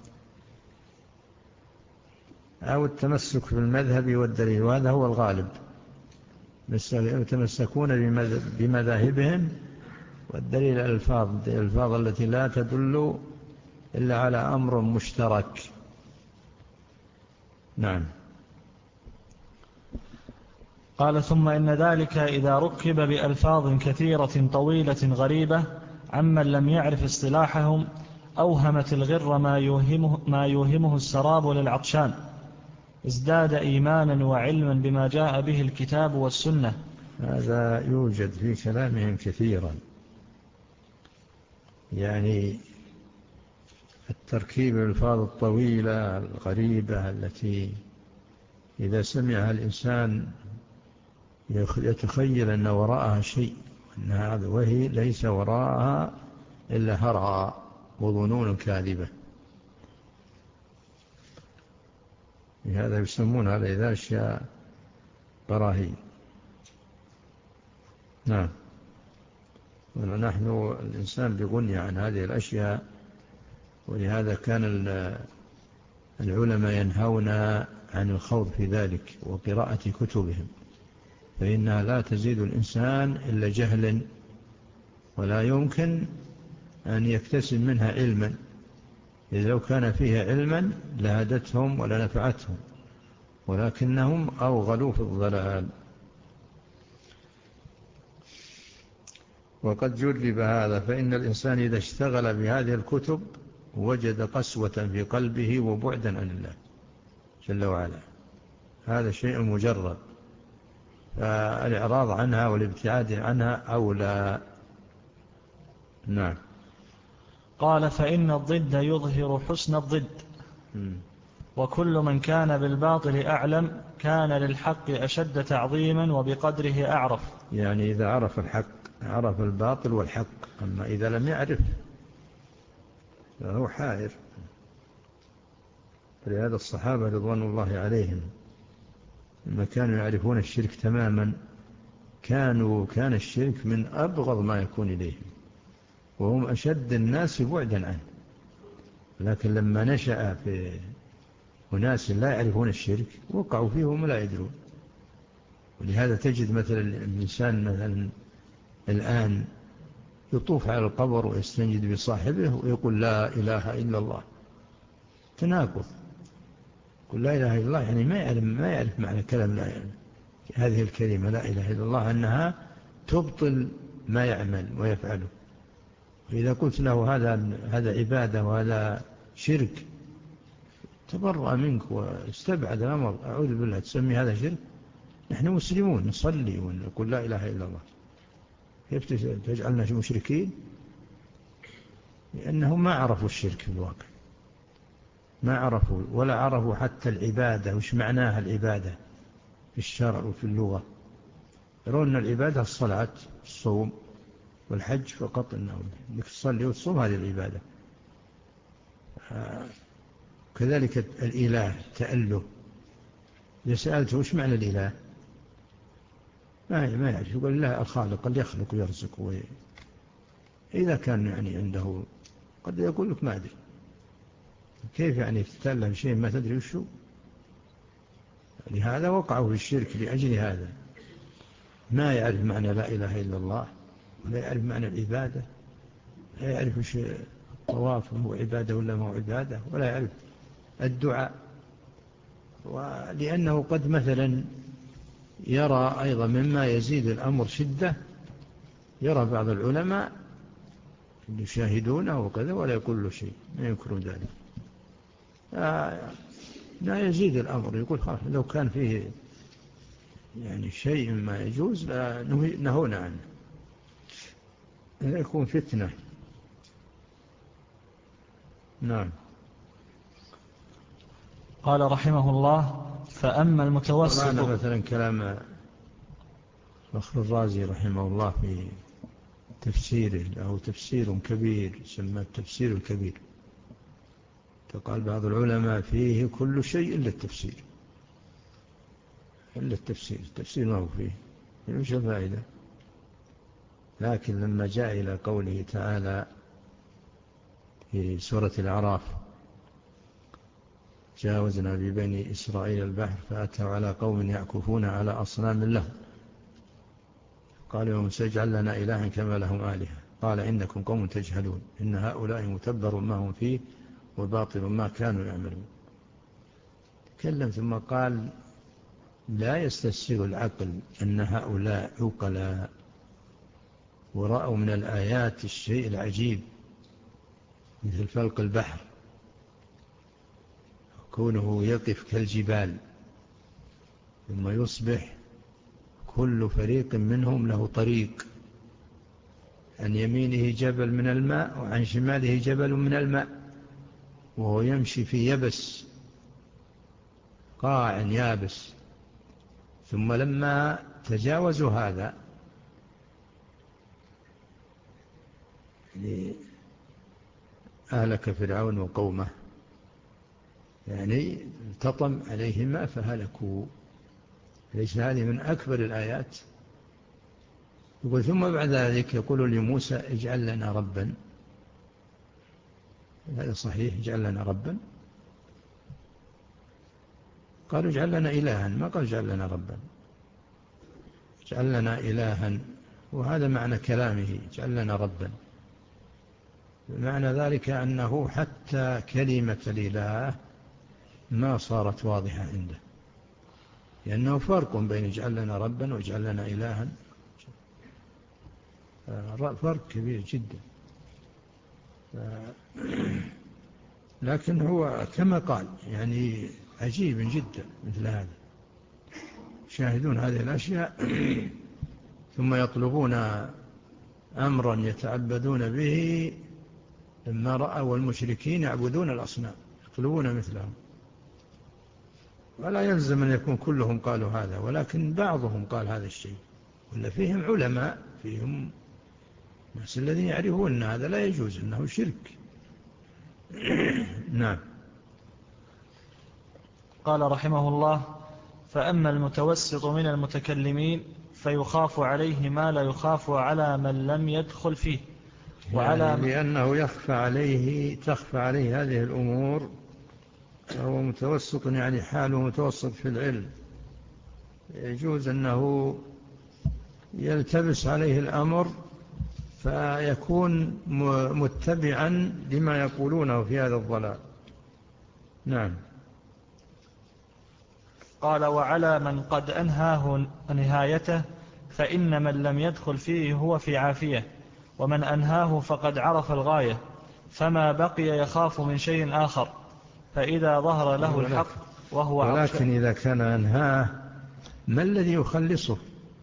أو التمسك بالمذهب والدليل، وهذا هو الغالب، يتمسكون بمذاهبهم والدليل الألفاظ الألفاظ التي لا تدل إلا على أمر مشترك. نعم. قال ثم إن ذلك إذا ركب بألفاظ كثيرة طويلة غريبة عمن لم يعرف اصطلاحهم أوهمت الغر ما يوهمه, ما يوهمه السراب للعطشان، ازداد إيمانا وعلما بما جاء به الكتاب والسنة. هذا يوجد في كلامهم كثيرا، يعني التركيب الألفاظ الطويلة الغريبة التي إذا سمعها الإنسان يتخيل أن وراءها شيء، وهي ليس وراءها إلا هرع وظنون كاذبة. لهذا يسمون هذا إذا أشياء براهين. نعم. ونحن الإنسان بغني عن هذه الأشياء، ولهذا كان العلماء ينهون عن الخوض في ذلك وقراءة كتبهم، فإنها لا تزيد الإنسان إلا جهلا، ولا يمكن أن يكتسب منها علما، إذ لو كان فيها علما لهدتهم ولنفعتهم، ولكنهم أوغلوا في الضلال. وقد جرب هذا، فإن الإنسان إذا اشتغل بهذه الكتب وجد قسوة في قلبه وبعدا عن الله جل وعلا. هذا شيء مجرد، فالإعراض عنها والابتعاد عنها أولى. نعم. قال: فإن الضد يظهر حسن الضد، وكل من كان بالباطل أعلم كان للحق أشد تعظيما وبقدره أعرف. يعني إذا عرف الحق عرف الباطل والحق، أما إذا لم يعرف فهو حائر. فلهذا الصحابة رضوان الله عليهم لما كانوا يعرفون الشرك تماما كانوا كان الشرك من أبغض ما يكون إليهم، وهم أشد الناس بعدا عنه. لكن لما نشأ في أناس لا يعرفون الشرك وقعوا فيه وهم لا يدرون. ولهذا تجد مثلا الإنسان مثلا الآن يطوف على القبر ويستنجد بصاحبه ويقول لا إله إلا الله، تناقض. يقول لا إله إلا الله يعني ما يعرف ما يعرف معنى كلام لا يعني هذه الكلمة لا إله إلا الله أنها تبطل ما يعمل ويفعله. وإذا قلت له هذا هذا عبادة وهذا شرك تبرأ منك واستبعد الأمر. أعوذ بالله، تسمي هذا شرك؟ نحن مسلمون نصلي ونقول لا إله إلا الله، كيف تجعلنا مشركين؟ لأنهم ما عرفوا الشرك في الواقع، ما عرفوا ولا عرفوا حتى العبادة وش معناها العبادة في الشرع وفي اللغة. يرون العبادة الصلاة الصوم والحج فقط، أنهم لك تصلي وتصوم هذه العبادة. كذلك الإله تأله، إذا سألته وش معنى الإله ما يعرف، يقول الله الخالق اللي يخلق ويرزق وي... إذا كان يعني عنده قد يقول لك ما أدري. كيف يعني تتأله شيء ما تدري وشو؟ لهذا وقعوا في الشرك لأجل هذا، ما يعرف معنى لا إله إلا الله، ولا يعرف معنى العبادة، لا يعرف وش الطواف هو عبادة ولا ما هو عبادة، ولا يعرف الدعاء. ولأنه قد مثلا يرى أيضا مما يزيد الأمر شدة، يرى بعض العلماء يشاهدونه وكذا ولا يقول له شيء، ما ينكرون ذلك. لا يزيد الأمر، يقول خلاص لو كان فيه يعني شيء ما يجوز لا نهونا عنه، لا يكون فتنة. نعم. قال رحمه الله: فأما المتوسط. معنا مثلا كلام فخر الرازي رحمه الله في تفسيره، له تفسير كبير يسمى التفسير الكبير. فقال بعض العلماء فيه كل شيء إلا التفسير، إلا التفسير، التفسير ما هو فيه وش الفائدة. لكن لما جاء إلى قوله تعالى في سورة الأعراف: جاوزنا ببني إسرائيل البحر فأتوا على قوم يعكفون على أصنام لهم قالوا سيجعل لنا إلها كما لهم آلهة قال إنكم قوم تجهلون إن هؤلاء متبر ما هم فيه وباطل ما كانوا يعملون. تكلم ثم قال: لا يستسيغ العقل أن هؤلاء عقلاء ورأوا من الآيات الشيء العجيب مثل فلق البحر، كونه يقف كالجبال ثم يصبح كل فريق منهم له طريق، عن يمينه جبل من الماء وعن شماله جبل من الماء، وهو يمشي في يبس قاع يابس. ثم لما تجاوزوا هذا أهلك فرعون وقومه يعني التطم عليهما فهلكوا. ليس هذه من أكبر الآيات. يقول ثم بعد ذلك يقول لموسى اجعل لنا ربا. هذا صحيح، اجعل لنا ربا. قالوا اجعل لنا إلها، ما قال اجعل لنا ربا. اجعل لنا إلها، وهذا معنى كلامه اجعل لنا ربا. معنى ذلك أنه حتى كلمة الإله ما صارت واضحة عنده، لأنه فرق بين اجعل لنا ربا واجعل لنا إلها، فرق كبير جدا. لكن هو كما قال يعني عجيب جدا مثل هذا، يشاهدون هذه الأشياء ثم يطلبون أمرا يتعبدون به، لما رأوا المشركين يعبدون الأصنام يطلبون مثلهم. ولا يلزم أن يكون كلهم قالوا هذا، ولكن بعضهم قال هذا الشيء، ولا فيهم علماء، فيهم الناس الذين يعرفون هذا لا يجوز أنه شرك. نعم. قال رحمه الله: فأما المتوسط من المتكلمين فيخاف عليه ما لا يخاف على من لم يدخل فيه، وعلى يعني لأنه يخفى عليه تخفى عليه هذه الأمور، هو متوسط يعني حاله متوسط في العلم، يجوز أنه يلتبس عليه الأمر فيكون متبعا لما يقولونه في هذا الضلال. نعم. قال: وعلى من قد أنهاه نهايته فإن من لم يدخل فيه هو في عافية، ومن أنهاه فقد عرف الغاية، فما بقي يخاف من شيء آخر، فإذا ظهر له الحق وهو ولكن إذا كان أنهاه ما الذي يخلصه؟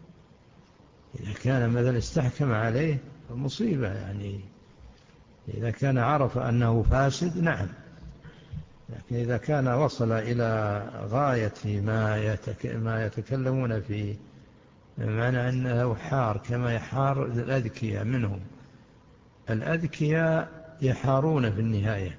إذا كان مثلا استحكم عليه فمصيبة، يعني إذا كان عرف أنه فاسد نعم، لكن إذا كان وصل إلى غاية ما, يتك... ما يتكلمون فيه، معنى أنه حار كما يحار الأذكياء منهم. الأذكياء يحارون في النهاية،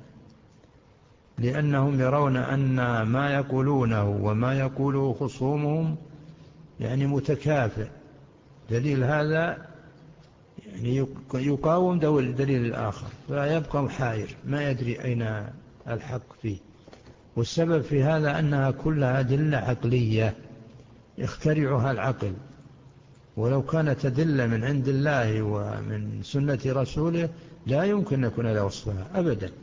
لأنهم يرون أن ما يقولونه وما يقوله خصومهم يعني متكافئ. دليل هذا يعني يقاوم دليل الآخر، فيبقى محاير ما يدري أين الحق فيه. والسبب في هذا أنها كلها أدلة عقلية يخترعها العقل، ولو كانت أدلة من عند الله ومن سنة رسوله لا يمكن أن يكون لا وصفها أبدا.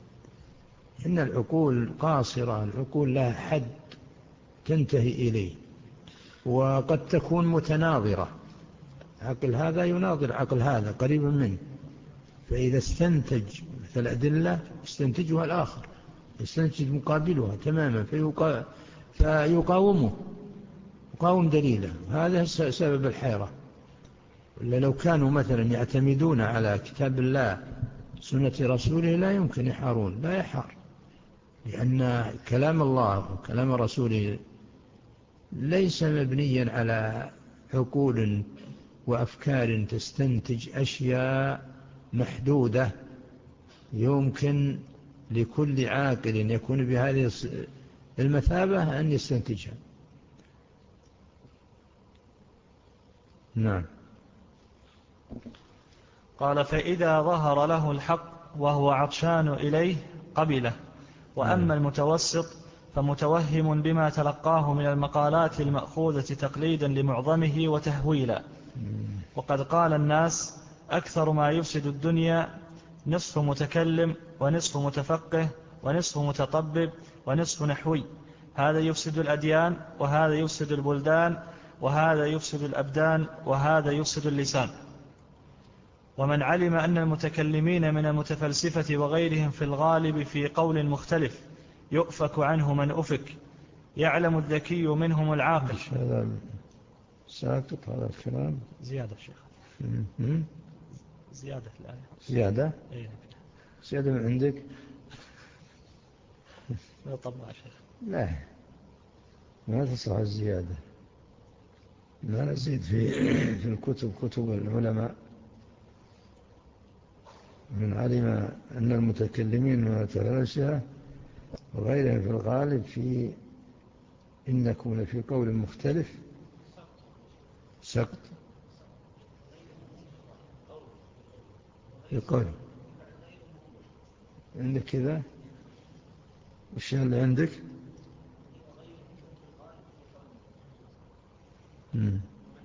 إن العقول قاصرة، العقول لها حد تنتهي إليه، وقد تكون متناظرة، عقل هذا يناظر عقل هذا قريبا منه، فإذا استنتج مثل الأدلة استنتجها الآخر، يستنتج مقابلها تماما فيقا... فيقاومه، يقاوم دليله. هذا سبب الحيرة. ولا لو كانوا مثلا يعتمدون على كتاب الله سنة رسوله لا يمكن يحارون، لا يحار، لأن كلام الله وكلام رسوله ليس مبنيا على عقول وأفكار تستنتج أشياء محدودة يمكن لكل عاقل يكون بهذه المثابة أن يستنتجها. نعم. قال: فإذا ظهر له الحق وهو عطشان إليه قبله. وأما المتوسط فمتوهم بما تلقاه من المقالات المأخوذة تقليدا لمعظمه وتهويلا. وقد قال الناس: أكثر ما يفسد الدنيا نصف متكلم ونصف متفقه ونصف متطبب ونصف نحوي، هذا يفسد الأديان وهذا يفسد البلدان وهذا يفسد الأبدان وهذا يفسد اللسان. ومن علم أن المتكلمين من المتفلسفة وغيرهم في الغالب في قول مختلف يؤفك عنه من أفك، يعلم الذكي منهم العاقل. هذا ساقط هذا الكلام زيادة شيخ، زيادة الآية زيادة إيه. زيادة من عندك؟ لا طبعا شيخ، لا ما تصح الزيادة، ما نزيد في في الكتب كتب العلماء. من علم أن المتكلمين من الفلاسفة وغيرها في الغالب في إنكم لفي قول مختلف سقط في قول عندك كذا. وش اللي عندك؟ مم.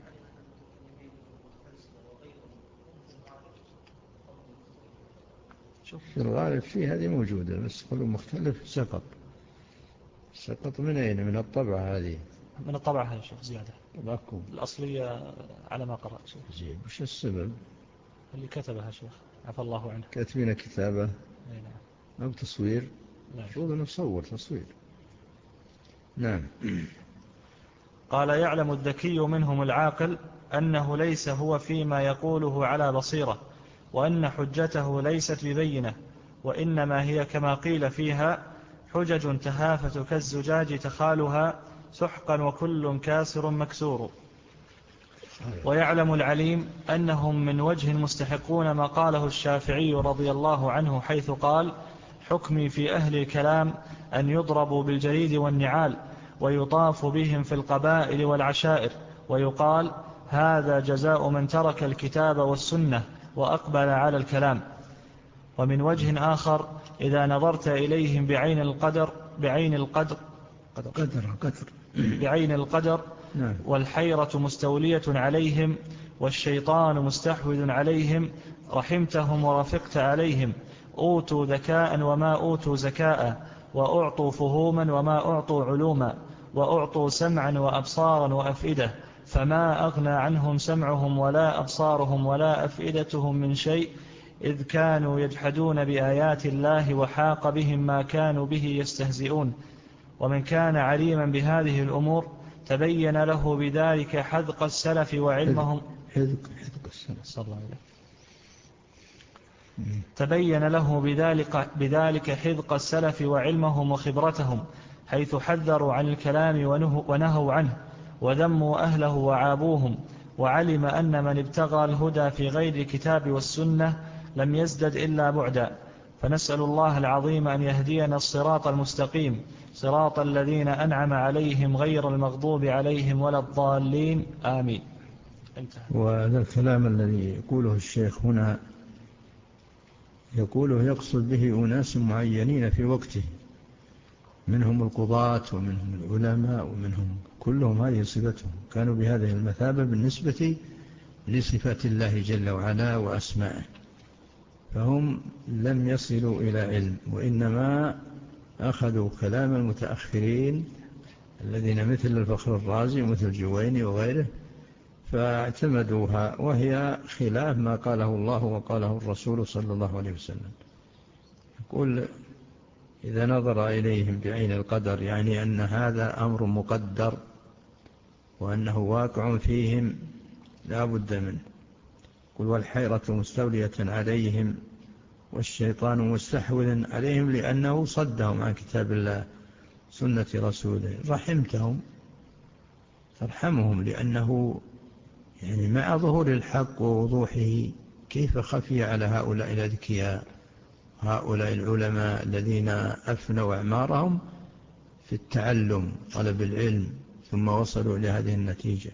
في الغالب فيه هذه موجودة، بس قول مختلف سقط. سقط من أين؟ من الطبعة هذه؟ من الطبعة هذه شوف زيادة طبعكم الأصلية على ما قرأت شوف. زين، وش السبب؟ اللي كتبها شيخ عفى الله عنه. كاتبين كتابة أي نعم. أو تصوير؟ نعم. شو نصور تصوير. نعم. قال يعلم الذكي منهم العاقل أنه ليس هو فيما يقوله على بصيرة، وأن حجته ليست ببينة، وإنما هي كما قيل فيها حجج تهافت كالزجاج تخالها سحقا وكل كاسر مكسور. ويعلم العليم أنهم من وجه مستحقون ما قاله الشافعي رضي الله عنه حيث قال حكمي في أهل الكلام أن يضربوا بالجريد والنعال ويطاف بهم في القبائل والعشائر، ويقال هذا جزاء من ترك الكتاب والسنة وأقبل على الكلام. ومن وجه آخر إذا نظرت إليهم بعين القدر بعين القدر قدر قدر بعين القدر نعم. والحيرة مستولية عليهم والشيطان مستحوذ عليهم رحمتهم ورفقت عليهم، أوتوا ذكاء وما أوتوا زكاء، وأعطوا فهوما وما أعطوا علوما، وأعطوا سمعا وأبصارا وأفئدة، فما أغنى عنهم سمعهم ولا أبصارهم ولا أفئدتهم من شيء، إذ كانوا يجحدون بآيات الله وحاق بهم ما كانوا به يستهزئون. ومن كان عليما بهذه الأمور تبين له بذلك حذق السلف وعلمهم حذق حذق السلف صلى الله عليه وسلم تبين له بذلك, بذلك حذق السلف وعلمهم وخبرتهم، حيث حذروا عن الكلام ونهوا عنه وذموا أهله وعابوهم، وعلم أن من ابتغى الهدى في غير الكتاب والسنة لم يزدد إلا بعدا. فنسأل الله العظيم أن يهدينا الصراط المستقيم، صراط الذين أنعم عليهم غير المغضوب عليهم ولا الضالين، آمين. انتهى. وهذا الكلام الذي يقوله الشيخ هنا يقوله يقصد به أناس معينين في وقته، منهم القضاة ومنهم العلماء ومنهم كلهم هذه صفتهم، كانوا بهذه المثابة بالنسبة لصفات الله جل وعلا وأسمائه، فهم لم يصلوا إلى علم، وإنما أخذوا كلام المتأخرين الذين مثل الفخر الرازي ومثل الجويني وغيره فاعتمدوها، وهي خلاف ما قاله الله وقاله الرسول صلى الله عليه وسلم. يقول إذا نظر إليهم بعين القدر يعني أن هذا أمر مقدر وأنه واقع فيهم لا بد منه. يقول والحيرة مستولية عليهم والشيطان مستحوذ عليهم لأنه صدهم عن كتاب الله سنة رسوله، رحمتهم ترحمهم، لأنه يعني مع ظهور الحق ووضوحه كيف خفي على هؤلاء الأذكياء هؤلاء العلماء الذين أفنوا أعمارهم في التعلم طلب العلم ثم وصلوا إلى هذه النتيجة.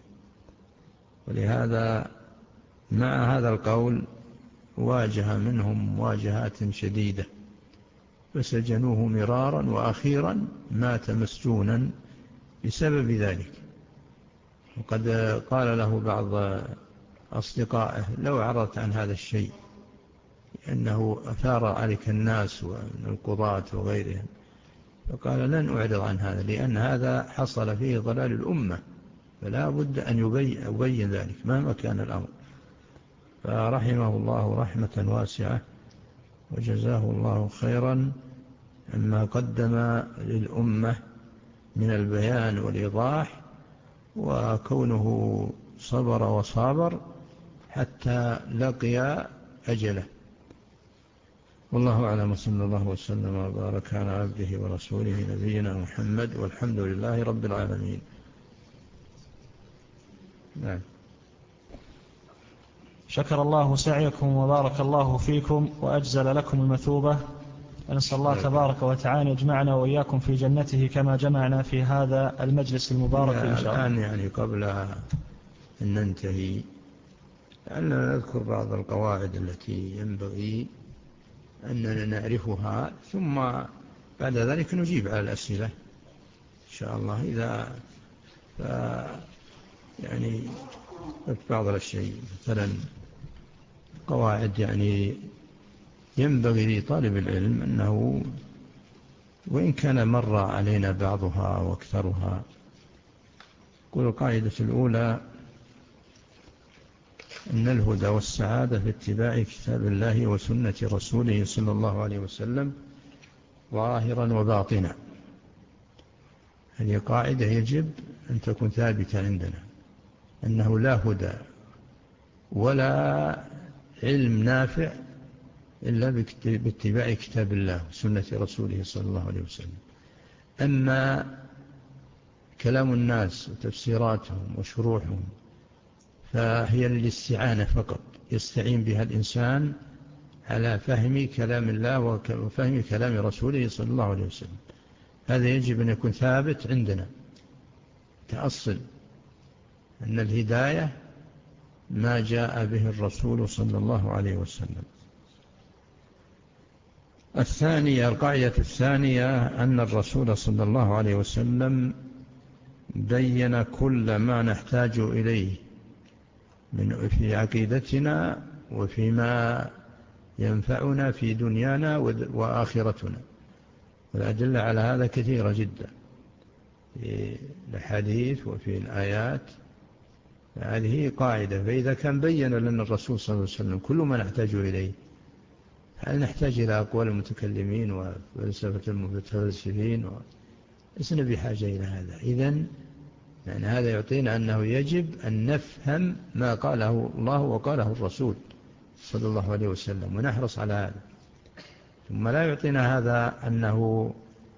ولهذا مع هذا القول واجه منهم مواجهات شديدة فسجنوه مرارا وأخيرا مات مسجونا بسبب ذلك. وقد قال له بعض أصدقائه لو عرضت عن هذا الشيء لأنه أثار عليك الناس ومن القضاة وغيرهم، فقال لن أعرض عن هذا لأن هذا حصل فيه ضلال الأمة، فلا بد أن يبين, يبين ذلك مهما كان الأمر. فرحمه الله رحمة واسعة وجزاه الله خيرا عما قدم للأمة من البيان والإيضاح، وكونه صبر وصابر حتى لقي أجله. والله أعلم، صلى الله وسلم وبارك على عبده ورسوله نبينا محمد، والحمد لله رب العالمين. نعم. شكر الله سعيكم وبارك الله فيكم وأجزل لكم المثوبة، ونسأل الله تبارك وتعالى يجمعنا وإياكم في جنته كما جمعنا في هذا المجلس المبارك إن شاء الله. الآن يعني قبل أن ننتهي لعلنا نذكر بعض القواعد التي ينبغي أننا نعرفها، ثم بعد ذلك نجيب على الأسئلة إن شاء الله. إذا ف يعني بعض الشيء مثلا قواعد يعني ينبغي لطالب العلم أنه وإن كان مر علينا بعضها واكثرها. قل القاعدة الأولى أن الهدى والسعادة في اتباع كتاب الله وسنة رسوله صلى الله عليه وسلم ظاهرا وباطنا. هذه قاعدة يجب أن تكون ثابتة عندنا، أنه لا هدى ولا علم نافع إلا باتباع كتاب الله وسنة رسوله صلى الله عليه وسلم. أما كلام الناس وتفسيراتهم وشروحهم فهي للاستعانة فقط، يستعين بها الإنسان على فهم كلام الله وفهم كلام رسوله صلى الله عليه وسلم. هذا يجب أن يكون ثابت عندنا كأصل، أن الهداية ما جاء به الرسول صلى الله عليه وسلم. الثانية القاعدة الثانية أن الرسول صلى الله عليه وسلم بين كل ما نحتاج إليه من في عقيدتنا وفيما ينفعنا في دنيانا وآخرتنا، والأدلة على هذا كثيرة جدا في الحديث وفي الآيات. هذه قاعدة، فإذا كان بين لنا الرسول صلى الله عليه وسلم كل ما نحتاج إليه، هل نحتاج إلى أقوال المتكلمين وفلسفة المتفلسفين؟ لسنا بحاجة إلى هذا. إذن يعني هذا يعطينا أنه يجب أن نفهم ما قاله الله وقاله الرسول صلى الله عليه وسلم ونحرص على هذا. ثم لا يعطينا هذا أنه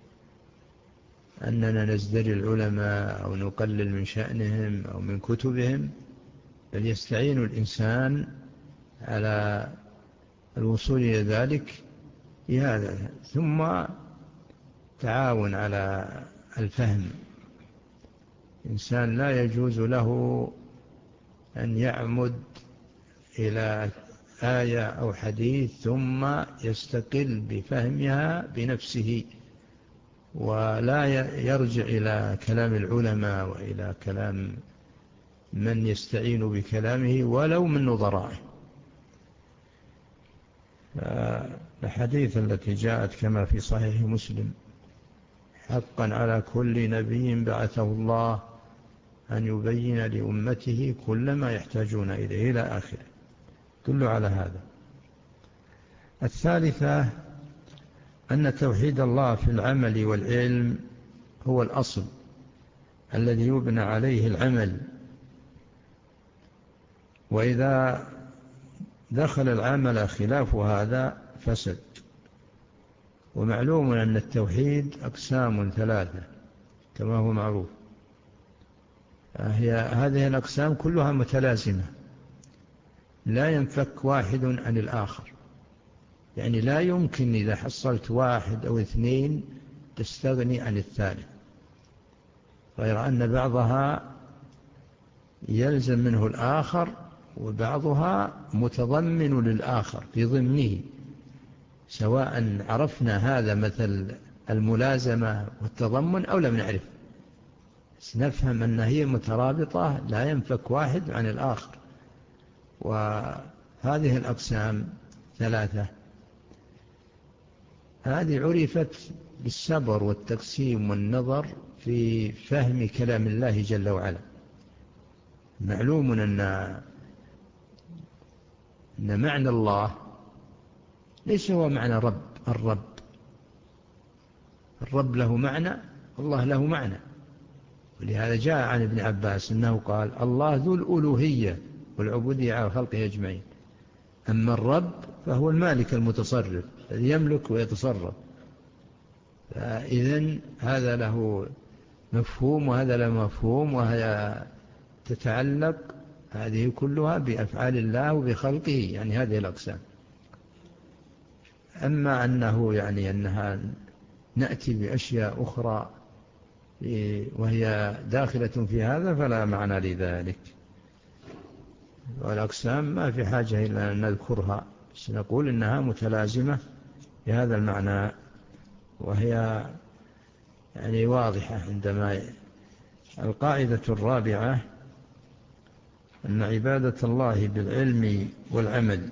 أننا نزدري العلماء أو نقلل من شأنهم أو من كتبهم، بل يستعين الإنسان على الوصول إلى ذلك بهذا. ثم تعاون على الفهم. إنسان لا يجوز له أن يعمد إلى آية أو حديث ثم يستقل بفهمها بنفسه، ولا يرجع إلى كلام العلماء وإلى كلام من يستعين بكلامه ولو من نظرائه. الحديث التي جاءت كما في صحيح مسلم: حقا على كل نبي بعثه الله أن يبين لأمته كل ما يحتاجون إليه إلى آخره، كل على هذا. الثالثة أن توحيد الله في العمل والعلم هو الأصل الذي يبنى عليه العمل، وإذا دخل العمل خلاف هذا فسد. ومعلوم أن التوحيد أقسام ثلاثة كما هو معروف. هي هذه الأقسام كلها متلازمة، لا ينفك واحد عن الآخر. يعني لا يمكن إذا حصلت واحد أو اثنين تستغني عن الثالث، غير أن بعضها يلزم منه الآخر وبعضها متضمن للآخر في ضمنه، سواء عرفنا هذا مثل الملازمة والتضمن أو لم نعرف، نفهم أن هي مترابطة لا ينفك واحد عن الآخر. وهذه الأقسام ثلاثة، هذه عرفت بالصبر والتقسيم والنظر في فهم كلام الله جل وعلا. معلوم أن أن معنى الله ليس هو معنى رب. الرب الرب له معنى، الله له معنى. ولهذا جاء عن ابن عباس أنه قال: الله ذو الألوهية والعبودية على خلقه أجمعين، أما الرب فهو المالك المتصرف الذي يملك ويتصرف. فإذن هذا له مفهوم وهذا له مفهوم، وهي تتعلق هذه كلها بأفعال الله وبخلقه، يعني هذه الأقسام. أما أنه يعني أنها نأتي بأشياء أخرى وهي داخلة في هذا فلا معنى لذلك. والأقسام ما في حاجة إلى أن نذكرها، سنقول إنها متلازمة بهذا المعنى، وهي يعني واضحة عندما. القاعدة الرابعة أن عبادة الله بالعلم والعمل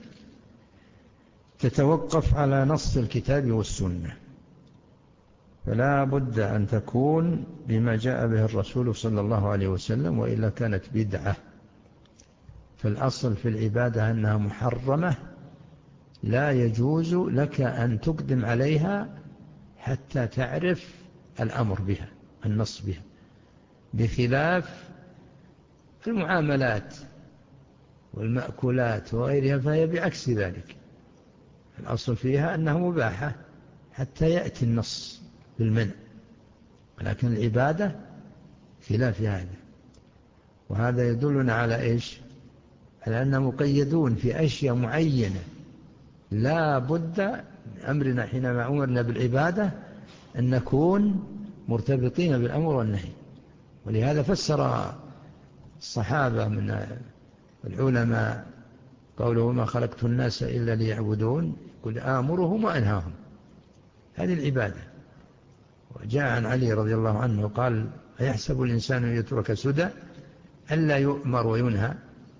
تتوقف على نص الكتاب والسنة، فلا بد أن تكون بما جاء به الرسول صلى الله عليه وسلم، وإلا كانت بدعة. فالأصل في العبادة أنها محرمة، لا يجوز لك أن تقدم عليها حتى تعرف الأمر بها، النص بها، بخلاف المعاملات والمأكولات وغيرها فهي بعكس ذلك. الأصل فيها أنها مباحة حتى يأتي النص بالمنع، لكن العبادة خلاف هذا. وهذا يدلنا على إيش؟ على أننا مقيدون في أشياء معينة، لا بد أمرنا حينما أمرنا بالعبادة أن نكون مرتبطين بالأمر والنهي. ولهذا فسر الصحابة من العلماء قوله ما خلقت الناس إلا ليعبدون، قل آمرهم وأنهاهم، هذه العبادة. وجاء عن علي رضي الله عنه قال أيحسب الإنسان أن يترك سدى ألا يؤمر وينهى؟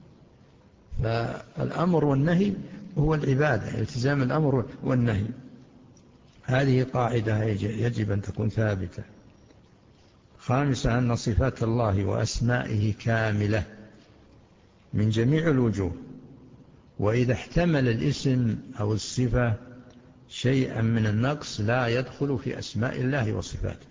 فالأمر والنهي هو العبادة، التزام الأمر والنهي. هذه قاعدة يجب أن تكون ثابتة. خامسا أن صفات الله وأسمائه كاملة من جميع الوجوه، وإذا احتمل الاسم أو الصفة شيئا من النقص لا يدخل في أسماء الله وصفاته.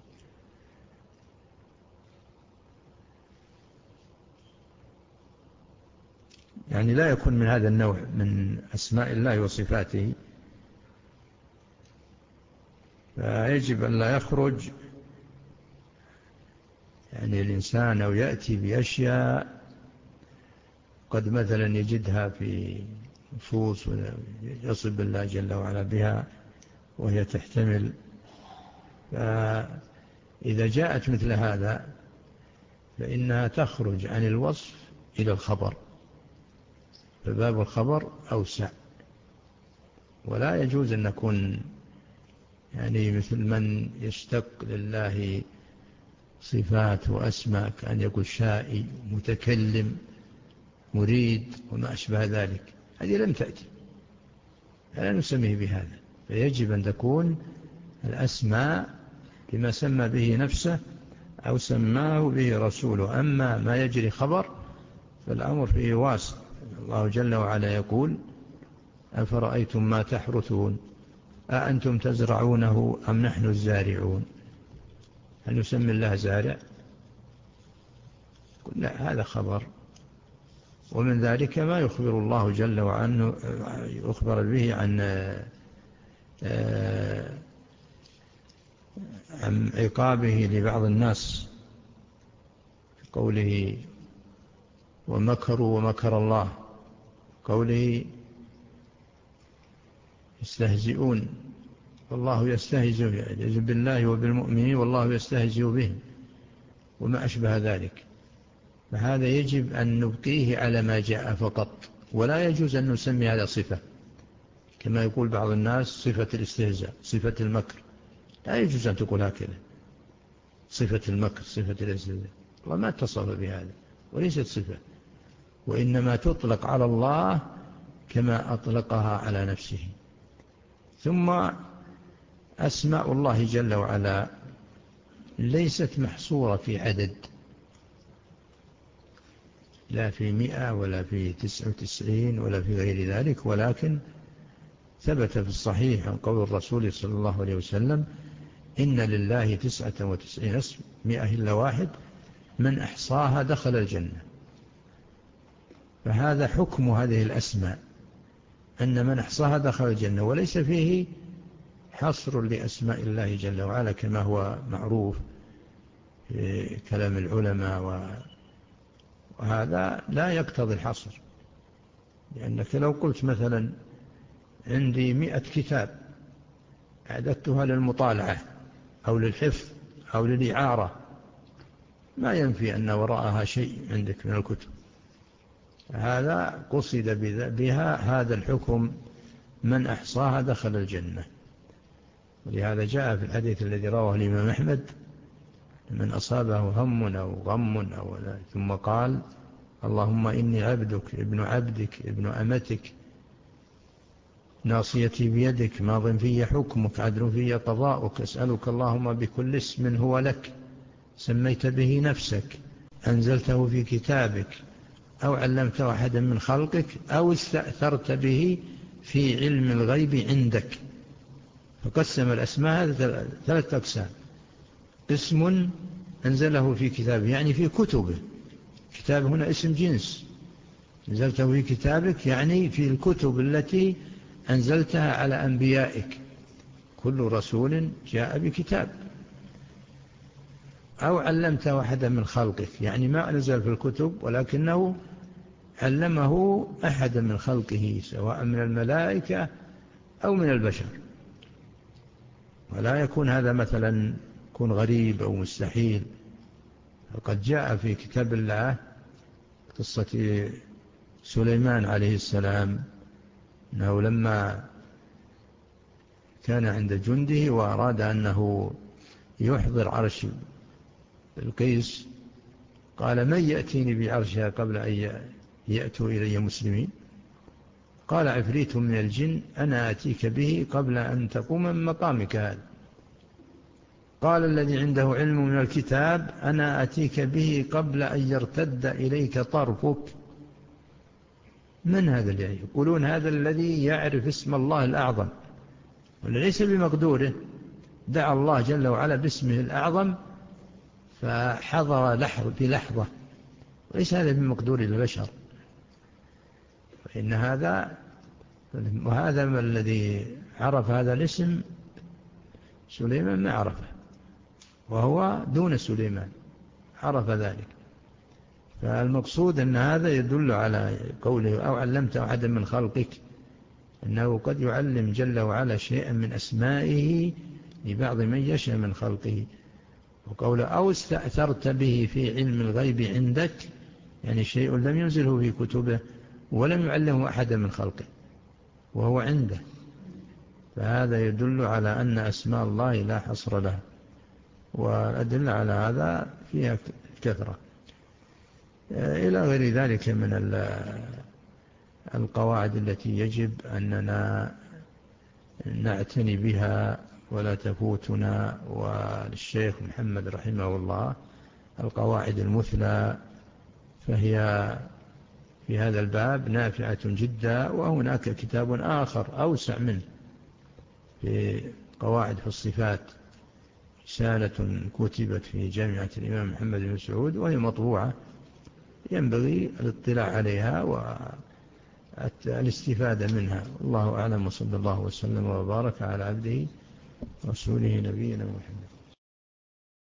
يعني لا يكون من هذا النوع من أسماء الله وصفاته، فيجب أن لا يخرج يعني الإنسان أو يأتي بأشياء قد مثلا يجدها في نصوص ويصب الله جل وعلا بها وهي تحتمل. فإذا جاءت مثل هذا فإنها تخرج عن الوصف إلى الخبر، فباب الخبر أوسع، ولا يجوز أن نكون يعني مثل من يشتق لله صفات وأسماء كأن يقول شائي متكلم مريد وما أشبه ذلك، هذه لم تأتي، لا نسميه بهذا. فيجب أن تكون الأسماء بما سمى به نفسه أو سماه به رسوله. أما ما يجري خبر فالأمر فيه واسع. الله جل وعلا يقول أفرأيتم ما تحرثون أأنتم تزرعونه أم نحن الزارعون؟ هل نسمي الله زارع؟ لا، هذا خبر. ومن ذلك ما يخبر الله جل وعلا يخبر به عن عن عقابه لبعض الناس في قوله ومكروا ومكر الله، قوله يستهزئون والله يستهزئ بالله وبالمؤمنين والله يستهزئ بهم وما أشبه ذلك. فهذا يجب أن نبقيه على ما جاء فقط، ولا يجوز أن نسمي هذا صفة كما يقول بعض الناس صفة الاستهزاء صفة المكر. لا يجوز أن تقول هكذا صفة المكر صفة الاستهزاء، الله ما اتصف بهذا وليست صفة، وإنما تطلق على الله كما أطلقها على نفسه. ثم أسماء الله جل وعلا ليست محصورة في عدد، لا في مئة ولا في تسعة وتسعين ولا في غير ذلك، ولكن ثبت في الصحيح عن قول الرسول صلى الله عليه وسلم إن لله تسعة وتسعين اسم مئة إلا واحد من أحصاها دخل الجنة. فهذا حكم هذه الأسماء أن من أحصاها دخل الجنة، وليس فيه حصر لأسماء الله جل وعلا كما هو معروف في كلام العلماء، وهذا لا يقتضي الحصر. لأنك لو قلت مثلا عندي مئة كتاب أعددتها للمطالعة أو للحفظ أو للإعارة، ما ينفي أن وراءها شيء عندك من الكتب. هذا قصد بها هذا الحكم، من أحصاها دخل الجنة. ولهذا جاء في الحديث الذي رواه الإمام أحمد: من أصابه هم أو غم أو ثم قال: اللهم إني عبدك ابن عبدك ابن أمتك ناصيتي بيدك ماض في حكمك عدل في قضاؤك، أسألك اللهم بكل اسم هو لك سميت به نفسك أنزلته في كتابك أو علمته أحدا من خلقك أو استأثرت به في علم الغيب عندك. فقسم الأسماء ثلاثة أقسام: اسم أنزله في كتابه يعني في كتبه، كتاب هنا اسم جنس، أنزلته في كتابك يعني في الكتب التي أنزلتها على أنبيائك، كل رسول جاء بكتاب. أو علمته أحدا من خلقك يعني ما أنزل في الكتب ولكنه علمه أحدا من خلقه سواء من الملائكة أو من البشر. ولا يكون هذا مثلا يكون غريب أو مستحيل. وقد جاء في كتاب الله قصة سليمان عليه السلام أنه لما كان عند جنده وأراد أنه يحضر عرش القيس قال: من يأتيني بعرشها قبل أن يأتوا إلي مسلمين؟ قال عفريت من الجن أنا آتيك به قبل أن تقوم من مقامك هذا. قال الذي عنده علم من الكتاب أنا آتيك به قبل أن يرتد إليك طرفك. من هذا الذي يقولون هذا الذي يعرف اسم الله الأعظم وليس بمقدوره، دعا الله جل وعلا باسمه الأعظم فحضر لحظة في لحظة، ليس هذا بمقدور البشر. فإن هذا وهذا الذي عرف هذا الاسم سليمان ما عرفه، وهو دون سليمان عرف ذلك. فالمقصود أن هذا يدل على قوله أو علمت أحدا من خلقك، أنه قد يعلم جل وعلا شيئا من أسمائه لبعض من يشاء من خلقه. وقوله أو استأثرت به في علم الغيب عندك يعني شيء لم ينزله في كتبه ولم يعلمه أحدا من خلقه وهو عنده، فهذا يدل على أن أسماء الله لا حصر لها. والأدلة على هذا فيها كثرة إلى غير ذلك من القواعد التي يجب أننا نعتني بها ولا تفوتنا. والشيخ محمد رحمه الله القواعد المثلى فهي في هذا الباب نافعة جدا. وهناك كتاب آخر أوسع منه في قواعد في الصفات، رسالة كتبت في جامعة الإمام محمد بن سعود وهي مطبوعة، ينبغي الاطلاع عليها والاستفادة منها. الله أعلم، وصلى الله وسلم وبارك على عبده ورسوله نبينا محمد.